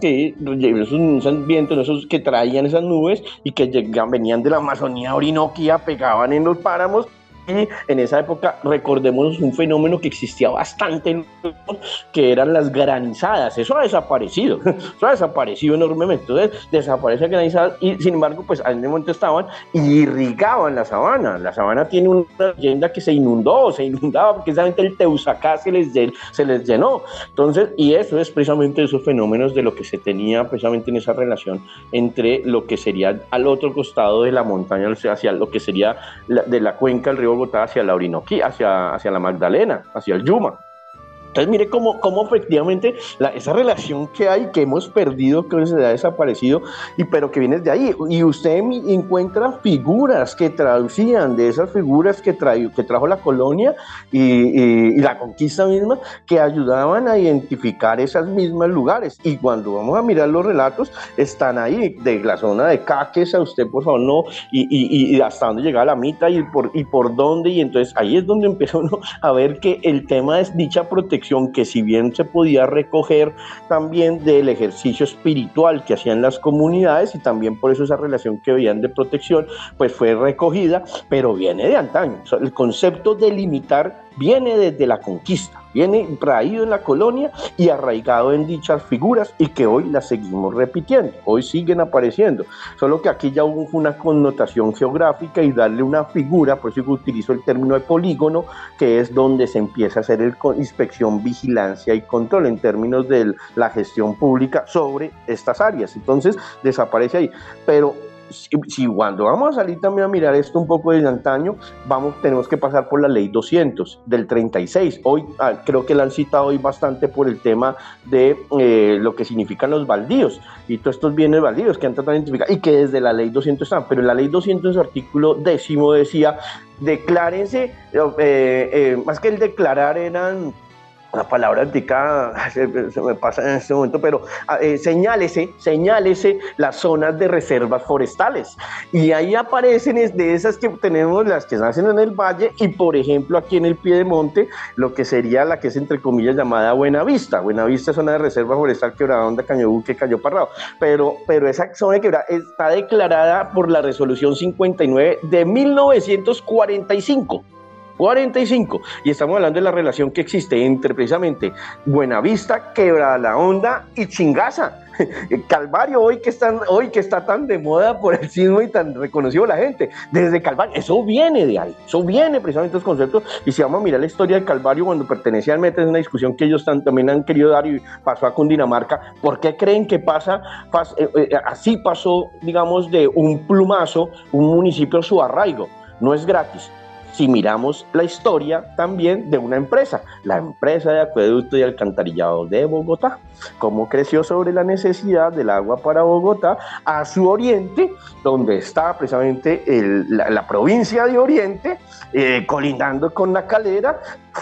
esos vientos, esos que traían esas nubes y que venían de la Amazonía Orinoquía, pegaban en los páramos. Y en esa época, recordemos un fenómeno que existía bastante, que eran las granizadas. Eso ha desaparecido enormemente. Entonces desaparecen granizadas, y sin embargo, pues en ese momento estaban y irrigaban la sabana. La sabana tiene una leyenda que se inundaba porque precisamente el Teusacá se les llenó. Entonces, y eso es precisamente esos fenómenos de lo que se tenía precisamente en esa relación entre lo que sería al otro costado de la montaña, hacia lo que sería de la cuenca del río Bogotá hacia la Orinoquía, hacia la Magdalena, hacia el Yuma. Entonces mire cómo efectivamente esa relación que hay, que hemos perdido, que se ha desaparecido, pero que viene de ahí. Y usted encuentra figuras que traducían de esas figuras que trajo la colonia y la conquista misma, que ayudaban a identificar esos mismos lugares. Y cuando vamos a mirar los relatos, están ahí, de la zona de Caques, a usted por favor no, y hasta dónde llegaba la Mita y por dónde, y entonces ahí es donde empieza uno a ver que el tema es dicha protección, que si bien se podía recoger también del ejercicio espiritual que hacían las comunidades, y también por eso esa relación que veían de protección, pues fue recogida, pero viene de antaño. O sea, el concepto de limitar viene desde la conquista, viene traído en la colonia y arraigado en dichas figuras, y que hoy las seguimos repitiendo, hoy siguen apareciendo, solo que aquí ya hubo una connotación geográfica y darle una figura, por eso utilizo el término de polígono, que es donde se empieza a hacer inspección, vigilancia y control en términos de la gestión pública sobre estas áreas. Entonces desaparece ahí, pero si cuando vamos a salir también a mirar esto un poco desde antaño, tenemos que pasar por la ley 200 del 36. Hoy creo que la han citado hoy bastante por el tema de lo que significan los baldíos y todos estos bienes baldíos que han tratado de identificar, y que desde la ley 200 están, pero en la ley 200 en su artículo 10 decía, declárense, más que el declarar eran una palabra antica, se me pasa en este momento, pero señálese las zonas de reservas forestales, y ahí aparecen de esas que tenemos, las que nacen en el valle, y por ejemplo aquí en el Piedemonte, lo que sería la que es entre comillas llamada Buenavista es zona de reserva forestal, Quebrada Honda, Cañobuque, Cayo Parrado, pero esa zona de Quebrada está declarada por la resolución 59 de 1945, y estamos hablando de la relación que existe entre precisamente Buenavista, Quebrada la Honda y Chingaza. Calvario, hoy que está tan de moda por el sismo y tan reconocido la gente, desde Calvario, eso viene de ahí, eso viene precisamente los conceptos. Y si vamos a mirar la historia del Calvario, cuando pertenecía al MET, es una discusión que ellos también han querido dar, y pasó a Cundinamarca. ¿Por qué creen que así pasó, digamos, de un plumazo un municipio su arraigo? No es gratis. si miramos la historia también de una empresa, la empresa de acueducto y alcantarillado de Bogotá, cómo creció sobre la necesidad del agua para Bogotá, a su oriente, donde está precisamente la provincia de Oriente, colindando con la Calera,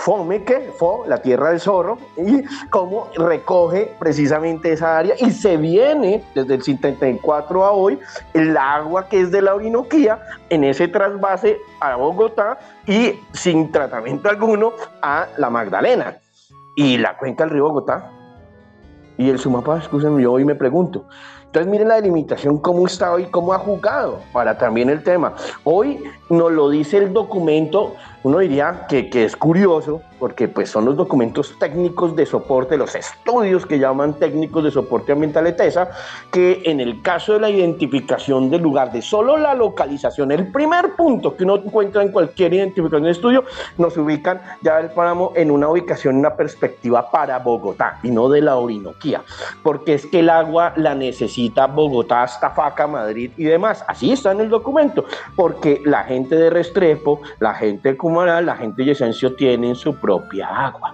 la tierra del zorro, y cómo recoge precisamente esa área y se viene desde el 74 a hoy el agua que es de la Orinoquía en ese trasvase a Bogotá y sin tratamiento alguno a la Magdalena y la cuenca del río Bogotá y el Sumapaz. Escúchenme, yo hoy me pregunto. Entonces miren la delimitación cómo está hoy, cómo ha jugado para también el tema. Hoy nos lo dice el documento, uno diría que es curioso, porque pues son los documentos técnicos de soporte, los estudios que llaman técnicos de soporte ambiental ETESA, que en el caso de la identificación del lugar, de solo la localización, el primer punto que uno encuentra en cualquier identificación de estudio, nos ubican ya el páramo en una ubicación, una perspectiva para Bogotá y no de la Orinoquía, porque es que el agua la necesita Bogotá hasta Faca, Madrid y demás. Así está en el documento, porque la gente de Restrepo, la gente de Cumaral, la gente de Villavicencio tienen su propia agua.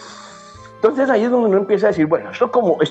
Entonces ahí es donde uno empieza a decir, bueno, ¿esto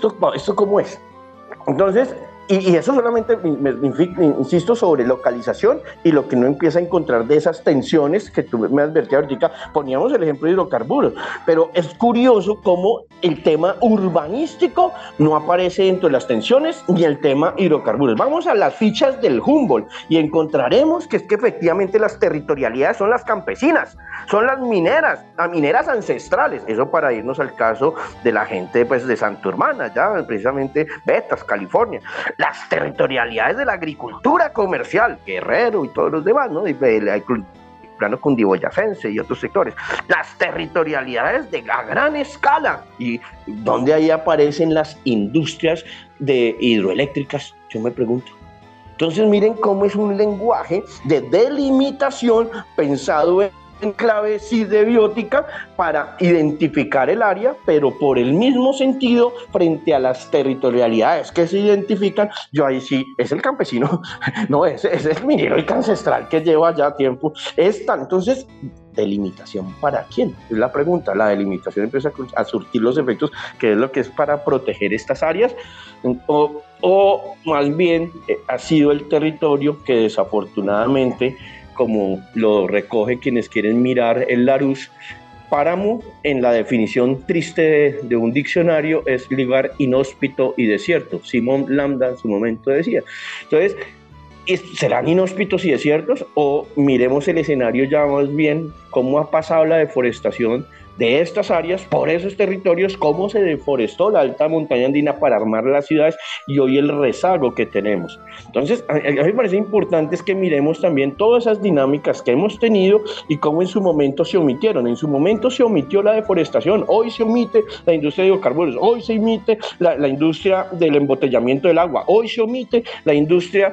cómo es? Entonces, y eso solamente, insisto, sobre localización y lo que uno empieza a encontrar de esas tensiones que tú me advertías ahorita. Poníamos el ejemplo de hidrocarburos, pero es curioso cómo el tema urbanístico no aparece dentro de las tensiones ni el tema hidrocarburos. Vamos a las fichas del Humboldt y encontraremos que es que efectivamente las territorialidades son las campesinas, son las mineras ancestrales. Eso para irnos al caso de la gente pues de Santurmana, ya precisamente Betas, California. Las territorialidades de la agricultura comercial, Guerrero y todos los demás, ¿no? El plano cundiboyacense y otros sectores. Las territorialidades a gran escala, y donde ahí aparecen las industrias hidroeléctricas, yo me pregunto. Entonces miren cómo es un lenguaje de delimitación pensado en clave sidebiótica para identificar el área, pero por el mismo sentido frente a las territorialidades que se identifican. Yo ahí sí, es el campesino, no, es el minero ancestral que lleva ya tiempo. Entonces, ¿delimitación para quién? Es la pregunta. La delimitación empieza a surtir los efectos, que es lo que es para proteger estas áreas, o más bien ha sido el territorio que desafortunadamente, como lo recoge quienes quieren mirar el Larousse, páramo en la definición triste de un diccionario es lugar inhóspito y desierto. Simón Lambda en su momento decía. Entonces, ¿serán inhóspitos y desiertos? O miremos el escenario ya más bien, cómo ha pasado la deforestación de estas áreas por esos territorios, cómo se deforestó la alta montaña andina para armar las ciudades y hoy el rezago que tenemos. Entonces, a mí me parece importante es que miremos también todas esas dinámicas que hemos tenido y cómo en su momento se omitieron. En su momento se omitió la deforestación, hoy se omite la industria de hidrocarburos, hoy se omite la industria del embotellamiento del agua, hoy se omite la industria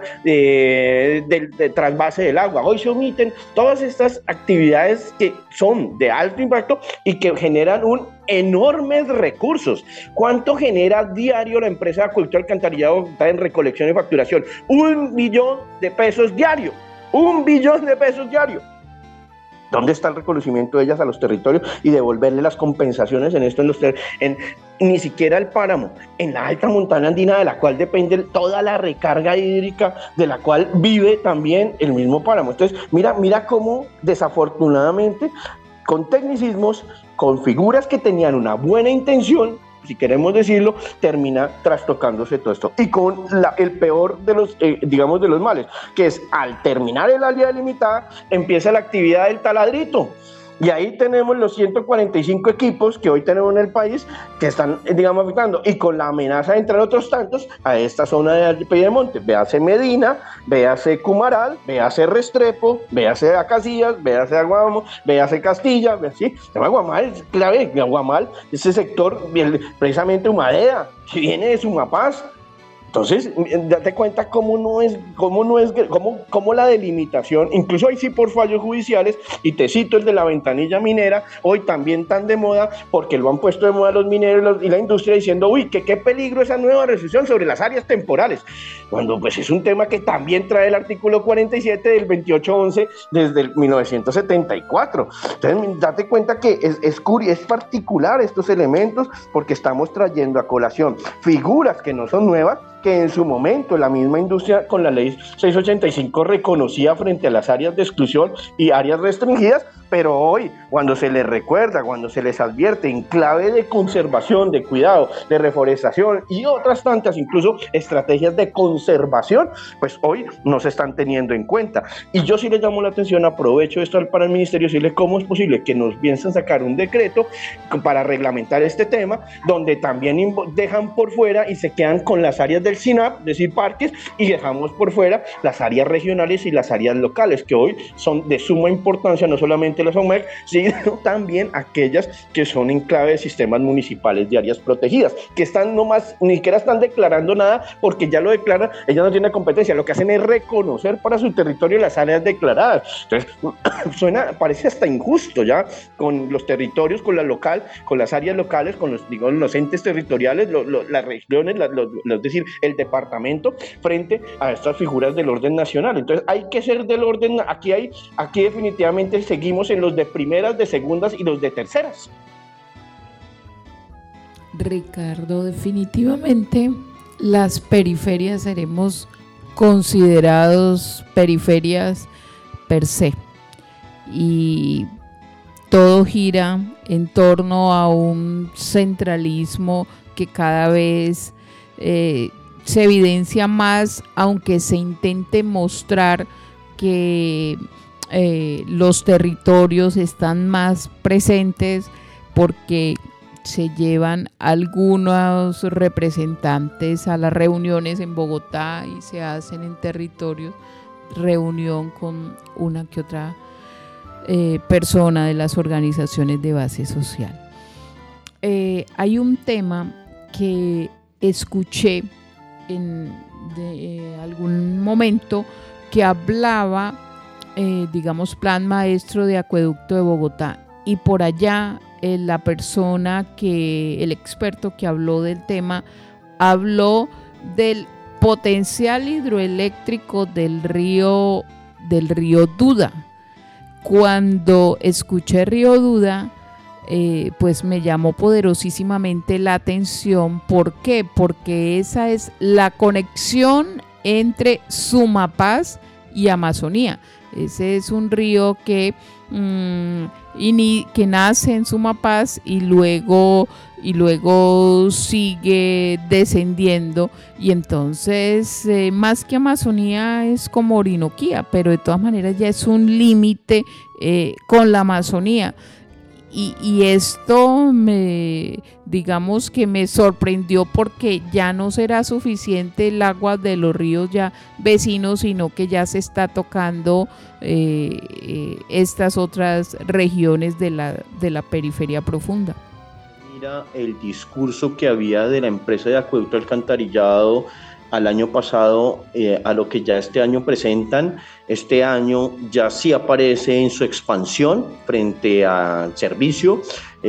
del trasvase del agua, hoy se omiten todas estas actividades que son de alto impacto y que generan enormes recursos. ¿Cuánto genera diario la empresa de acueducto y alcantarillado en recolección y facturación? 1 billón de pesos diario. 1 billón de pesos diario. ¿Dónde está el reconocimiento de ellas a los territorios y devolverle las compensaciones en esto? Ni siquiera el páramo, en la alta montaña andina, de la cual depende toda la recarga hídrica, de la cual vive también el mismo páramo. Entonces, mira cómo desafortunadamente, con tecnicismos, con figuras que tenían una buena intención, si queremos decirlo, termina trastocándose todo esto. Y con el peor de los, de los males, que es al terminar el área delimitada, empieza la actividad del taladrito. Y ahí tenemos los 145 equipos que hoy tenemos en el país que están, afectando. Y con la amenaza de entrar otros tantos a esta zona de Piedemonte. Véase Medina, véase Cumaral, véase Restrepo, véase Acacias, véase Aguamo, véase Castilla, ¿sí? Aguamal es clave. Aguamal, ese sector, precisamente Humadea, que viene de Sumapaz. Entonces, date cuenta cómo la delimitación, incluso ahí sí por fallos judiciales, y te cito el de la ventanilla minera, hoy también tan de moda, porque lo han puesto de moda los mineros y la industria diciendo, uy, que qué peligro esa nueva resolución sobre las áreas temporales, cuando pues es un tema que también trae el artículo 47 del 2811 desde el 1974. Entonces, date cuenta que es particular estos elementos, porque estamos trayendo a colación figuras que no son nuevas, que en su momento la misma industria con la ley 685 reconocía frente a las áreas de exclusión y áreas restringidas, pero hoy cuando se les recuerda, cuando se les advierte en clave de conservación, de cuidado, de reforestación y otras tantas, incluso estrategias de conservación, pues hoy no se están teniendo en cuenta. Y yo sí les llamo la atención, aprovecho esto para el ministerio, decirle cómo es posible que nos piensen sacar un decreto para reglamentar este tema, donde también dejan por fuera y se quedan con las áreas del SINAP, es decir, parques, y dejamos por fuera las áreas regionales y las áreas locales, que hoy son de suma importancia, no solamente las OMEC, sino también aquellas que son en clave de sistemas municipales de áreas protegidas, que están nomás, ni siquiera están declarando nada, porque ya lo declaran, ellas no tienen competencia, lo que hacen es reconocer para su territorio las áreas declaradas. Entonces, parece hasta injusto ya con los territorios, con la local, con las áreas locales, con los entes territoriales, las regiones, es decir, el departamento, frente a estas figuras del orden nacional. Entonces hay que ser del orden, aquí definitivamente seguimos en los de primeras, de segundas y los de terceras.
Ricardo, definitivamente las periferias seremos considerados periferias per se, y todo gira en torno a un centralismo que cada vez se evidencia más, aunque se intente mostrar que los territorios están más presentes, porque se llevan algunos representantes a las reuniones en Bogotá y se hacen en territorios reunión con una que otra persona de las organizaciones de base social. Hay un tema que escuché en algún momento que hablaba, digamos, Plan Maestro de Acueducto de Bogotá, y por allá el experto que habló del tema habló del potencial hidroeléctrico del río Duda. Cuando escuché Río Duda, pues me llamó poderosísimamente la atención. ¿Por qué? Porque esa es la conexión entre Sumapaz y Amazonía. Ese es un río que nace en Sumapaz y luego sigue descendiendo, y entonces más que Amazonía es como Orinoquía, pero de todas maneras ya es un límite con la Amazonía. Y esto digamos que me sorprendió, porque ya no será suficiente el agua de los ríos ya vecinos, sino que ya se está tocando estas otras regiones de la periferia profunda.
Mira el discurso que había de la empresa de acueducto alcantarillado al año pasado, a lo que ya este año presentan. Este año ya sí aparece en su expansión frente al servicio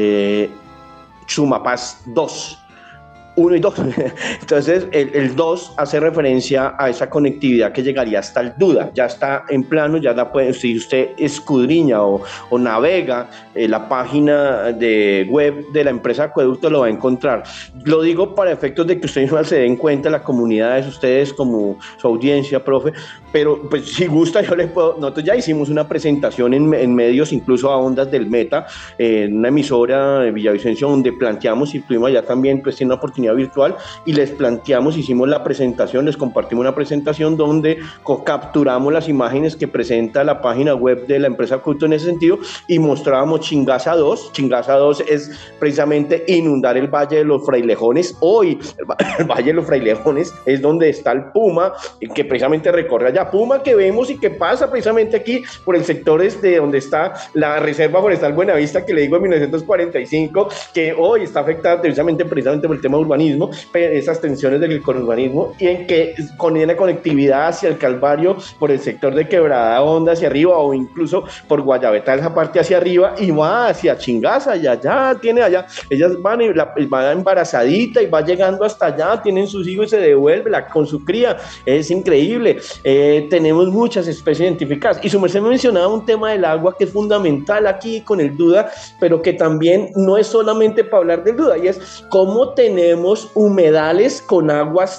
Sumapaz 2, 1 y 2. Entonces el 2 hace referencia a esa conectividad que llegaría hasta el Duda. Ya está en plano, ya la puede, si usted escudriña o navega la página de web de la empresa Acueducto, lo va a encontrar. Lo digo para efectos de que ustedes no se den cuenta, las comunidades, ustedes como su audiencia, profe, pero pues si gusta yo les puedo, nosotros ya hicimos una presentación en medios, incluso a Ondas del Meta, en una emisora de Villavicencio, donde planteamos, y tuvimos allá también pues una oportunidad virtual, y les planteamos, hicimos la presentación, les compartimos una presentación donde capturamos las imágenes que presenta la página web de la empresa Acueducto en ese sentido, y mostrábamos Chingaza 2. Chingaza 2 es precisamente inundar el Valle de los Frailejones. Hoy el Valle de los Frailejones es donde está el Puma, que precisamente recorre allá, Puma que vemos y que pasa precisamente aquí por el sector donde está la Reserva Forestal Buenavista, que le digo en 1945, que hoy está afectada precisamente por el tema urbano glicourbanismo, esas tensiones del glicourbanismo, y en que tiene conectividad hacia el Calvario por el sector de Quebrada Honda hacia arriba, o incluso por Guayabeta, esa parte hacia arriba, y va hacia Chingaza, y allá tiene allá, ellas van embarazadita y va llegando hasta allá, tienen sus hijos y se devuelve con su cría, es increíble. Tenemos muchas especies identificadas, y su merced me mencionaba un tema del agua que es fundamental aquí con el Duda, pero que también no es solamente para hablar del Duda, y es cómo tenemos humedales con aguas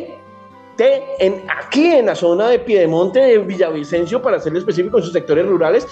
aquí en la zona de Piedemonte, de Villavicencio, para ser específico, en sus sectores rurales,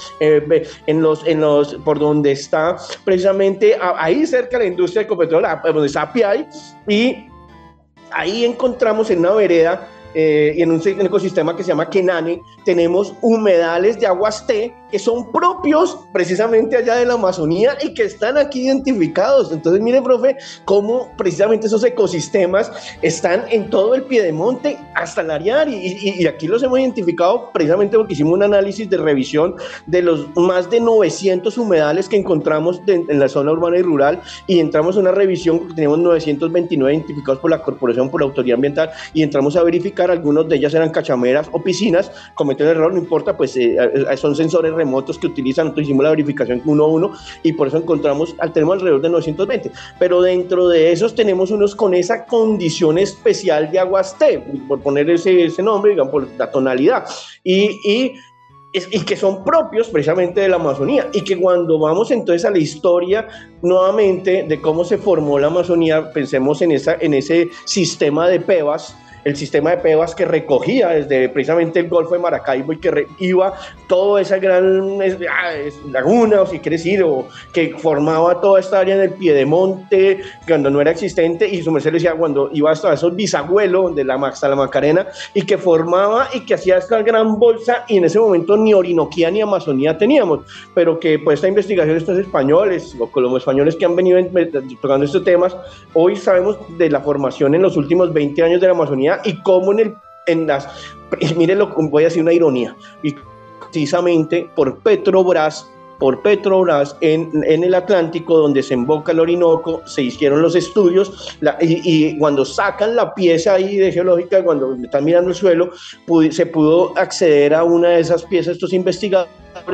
por donde está precisamente ahí cerca de la industria de Ecopetrol, donde está Piay, y ahí encontramos en una vereda y en un ecosistema que se llama Kenane, tenemos humedales de aguas que son propios precisamente allá de la Amazonía y que están aquí identificados. Entonces, mire, profe, cómo precisamente esos ecosistemas están en todo el Piedemonte hasta el Ariar, y aquí los hemos identificado precisamente porque hicimos un análisis de revisión de los más de 900 humedales que encontramos en la zona urbana y rural, y entramos a una revisión porque tenemos 929 identificados por la Corporación, por la Autoridad Ambiental, y entramos a verificar, algunos de ellas eran cachameras o piscinas, cometen el error, no importa, pues son sensores remotos que utilizan. Nosotros hicimos la verificación uno a uno, y por eso tenemos alrededor de 920, pero dentro de esos tenemos unos con esa condición especial de aguas por poner ese nombre, digamos, por la tonalidad, y que son propios precisamente de la Amazonía, y que cuando vamos entonces a la historia nuevamente de cómo se formó la Amazonía, pensemos en ese sistema de pevas, el sistema de pevas que recogía desde precisamente el Golfo de Maracaibo y que iba toda esa gran laguna, o si quieres decir, o que formaba toda esta área del Piedemonte cuando no era existente, y su merced decía cuando iba hasta esos bisabuelos hasta la Macarena, y que formaba y que hacía esta gran bolsa, y en ese momento ni Orinoquía ni Amazonía teníamos, pero que pues esta investigación de estos españoles o colombo-españoles que han venido tocando estos temas, hoy sabemos de la formación en los últimos 20 años de la Amazonía, y cómo mire, voy a decir una ironía, y precisamente por Petrobras en el Atlántico, donde se emboca el Orinoco, se hicieron los estudios, y cuando sacan la pieza ahí de geológica, cuando están mirando el suelo, se pudo acceder a una de esas piezas, estos investigadores,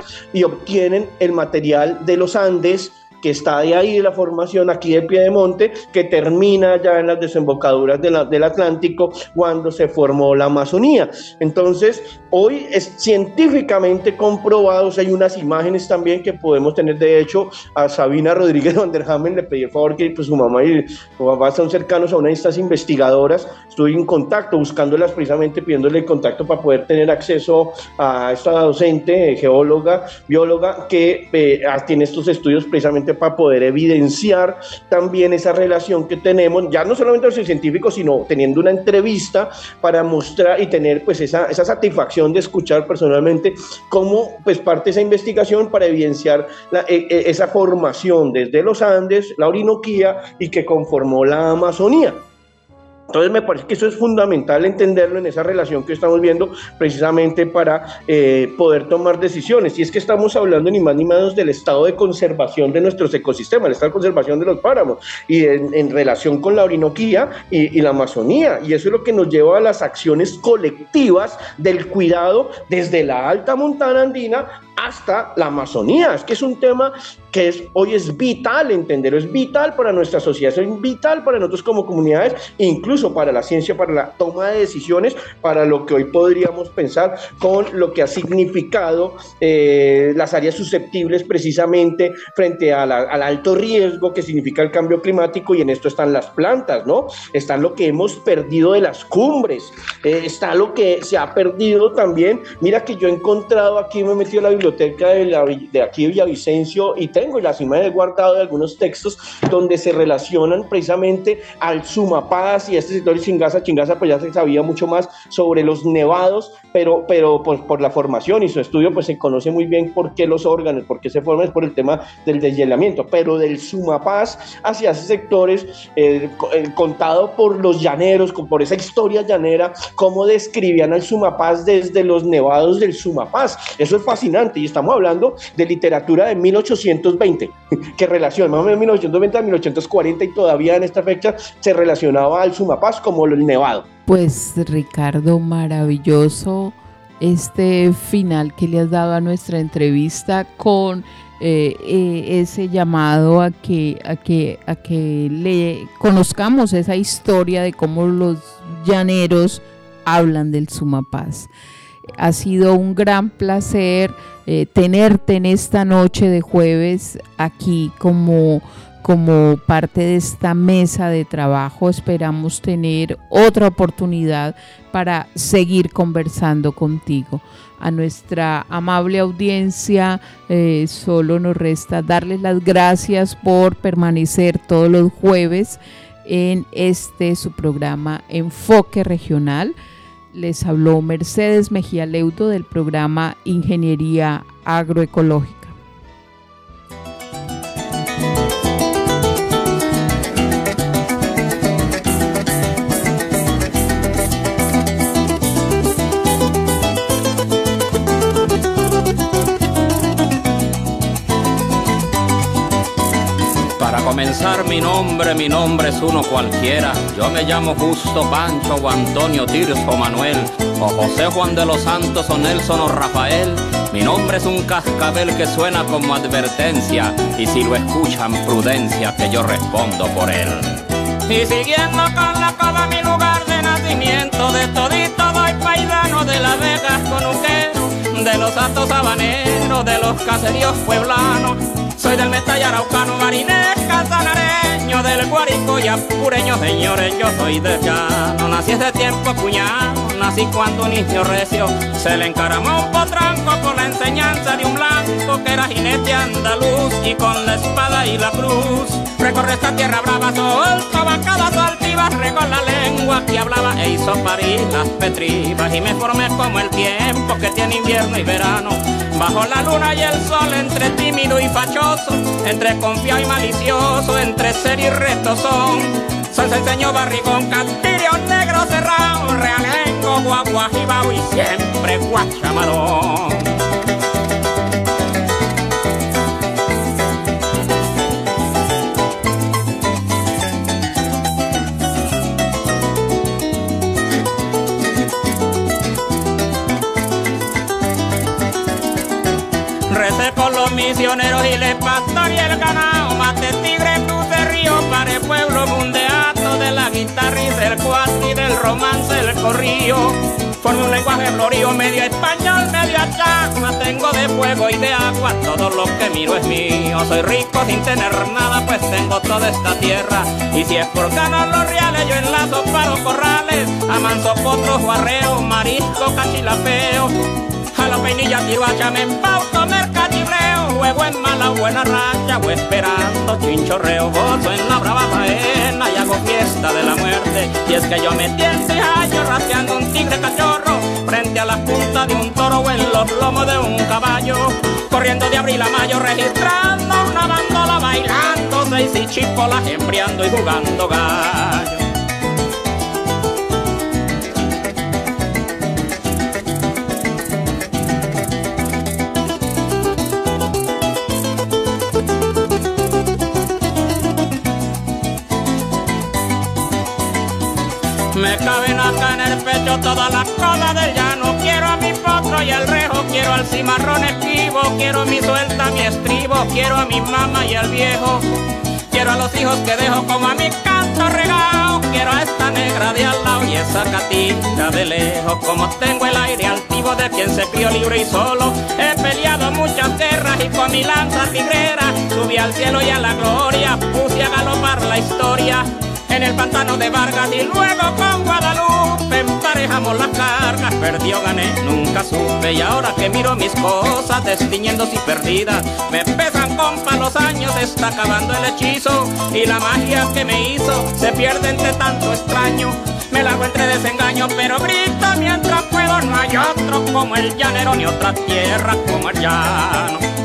y obtienen el material de los Andes, que está de ahí, de la formación aquí del Piedemonte, que termina ya en las desembocaduras del Atlántico, cuando se formó la Amazonía. Entonces, hoy es científicamente comprobado, hay unas imágenes también que podemos tener. De hecho, a Sabina Rodríguez Van der Hamen le pedí el favor que pues, su mamá y su papá están cercanos a una de estas investigadoras, estoy en contacto, buscándolas precisamente, pidiéndole el contacto para poder tener acceso a esta docente, geóloga, bióloga, que tiene estos estudios precisamente para poder evidenciar también esa relación que tenemos, ya no solamente los científicos, sino teniendo una entrevista para mostrar y tener pues esa satisfacción de escuchar personalmente cómo pues parte de esa investigación para evidenciar esa formación desde los Andes, la Orinoquía, y que conformó la Amazonía. Entonces me parece que eso es fundamental entenderlo en esa relación que estamos viendo precisamente para poder tomar decisiones. Y es que estamos hablando ni más ni menos del estado de conservación de nuestros ecosistemas, el estado de conservación de los páramos, y en relación con la Orinoquía y la Amazonía. Y eso es lo que nos lleva a las acciones colectivas del cuidado desde la alta montana andina hasta la Amazonía. Es que es un tema que hoy es vital entenderlo, es vital para nuestra sociedad, es vital para nosotros como comunidades, incluso para la ciencia, para la toma de decisiones, para lo que hoy podríamos pensar con lo que ha significado las áreas susceptibles precisamente frente al alto riesgo que significa el cambio climático, y en esto están las plantas, ¿no? Está lo que hemos perdido de las cumbres, está lo que se ha perdido también. Mira que yo he encontrado aquí, me he metido a la biblioteca de aquí de Villavicencio, y tengo las imágenes guardadas de algunos textos donde se relacionan precisamente al Sumapaz y a este sector de Chingaza. Pues ya se sabía mucho más sobre los nevados, pero pues, por la formación y su estudio pues se conoce muy bien por qué los órganos, por qué se forman, es por el tema del deshielamiento, pero del Sumapaz hacia esos sectores, contado por los llaneros, por esa historia llanera, cómo describían al Sumapaz desde los nevados del Sumapaz. Eso es fascinante. imagínate, y estamos hablando de literatura de 1820, que relaciona más o menos 1920 a 1840, y todavía en esta fecha se relacionaba al Sumapaz como el Nevado.
Pues Ricardo, maravilloso este final que le has dado a nuestra entrevista con ese llamado a que le conozcamos esa historia de cómo los llaneros hablan del Sumapaz. Ha sido un gran placer tenerte en esta noche de jueves aquí como parte de esta mesa de trabajo. Esperamos tener otra oportunidad para seguir conversando contigo. A nuestra amable audiencia solo nos resta darles las gracias por permanecer todos los jueves en su programa Enfoque Regional. Les habló Mercedes Mejía Leudo del programa Ingeniería Agroecológica.
Comenzar mi nombre es uno cualquiera. Yo me llamo Justo, Pancho o Antonio, Tirso o Manuel, o José Juan de los Santos o Nelson o Rafael. Mi nombre es un cascabel que suena como advertencia, y si lo escuchan, prudencia, que yo respondo por él. Y siguiendo con la coba mi lugar de nacimiento, de todito doy paisano, de Las Vegas conuquero, de los altos habaneros, de los caseríos pueblanos. Soy del Meta y Araucano, marinés, casanareño, del Guarico y apureño, señores, yo soy de llano. Nací de tiempo cuñado, nací cuando un niño recio se le encaramó un potranco con la enseñanza de un blanco que era jinete andaluz, y con la espada y la cruz recorre esta tierra brava, soltó bancadas altivas, regó la lengua que hablaba e hizo parir las petrivas, y me formé como el tiempo que tiene invierno y verano, bajo la luna y el sol, entre tímido y fachoso, entre confiado y malicioso, entre serio y retozón. Sol se enseñó barrigón, castirio negro cerrado, realengo, guaguajibao y siempre guachamadón. Recé con los misioneros y les pastor y el ganado, mate tigre, cruce río, pare pueblo, mundeato, de la guitarra y del cuati, del romance, el corrillo. Formé un lenguaje florío, medio español, medio achacma, tengo de fuego y de agua, todo lo que miro es mío. Soy rico sin tener nada, pues tengo toda esta tierra, y si es por ganar los reales, yo enlazo para los corrales, amanso potros, guarreo, marisco, cachilapeo. A la peinilla tiruacha me empauto, mercachibreo, juego en mala o buena racha, o esperando chinchorreo, gozo en la brava faena y hago fiesta de la muerte. Y es que yo me tiento y hallo rastreando un tigre cachorro, frente a las puntas de un toro o en los lomos de un caballo, corriendo de abril a mayo, registrando una bandola, bailando seis y chipolas, embriando y jugando gallo. Me caben acá en el pecho todas las cosas del llano. Quiero a mi potro y el rejo, quiero al cimarrón esquivo, quiero mi suelta, mi estribo, quiero a mi mamá y al viejo, quiero a los hijos que dejo como a mi canto regao, quiero a esta negra de al lado y esa catita de lejos. Como tengo el aire altivo de quien se crió libre y solo, he peleado muchas guerras y con mi lanza tigrera subí al cielo y a la gloria, puse a galopar la historia. En el pantano de Vargas y luego con Guadalupe emparejamos las cargas, perdí o gané, nunca supe. Y ahora que miro mis cosas destiñéndose y perdidas, me pesan compa los años, está acabando el hechizo, y la magia que me hizo se pierde entre tanto extraño. Me largo entre desengaño, pero grito mientras puedo, no hay otro como el llanero, ni otra tierra como el llano.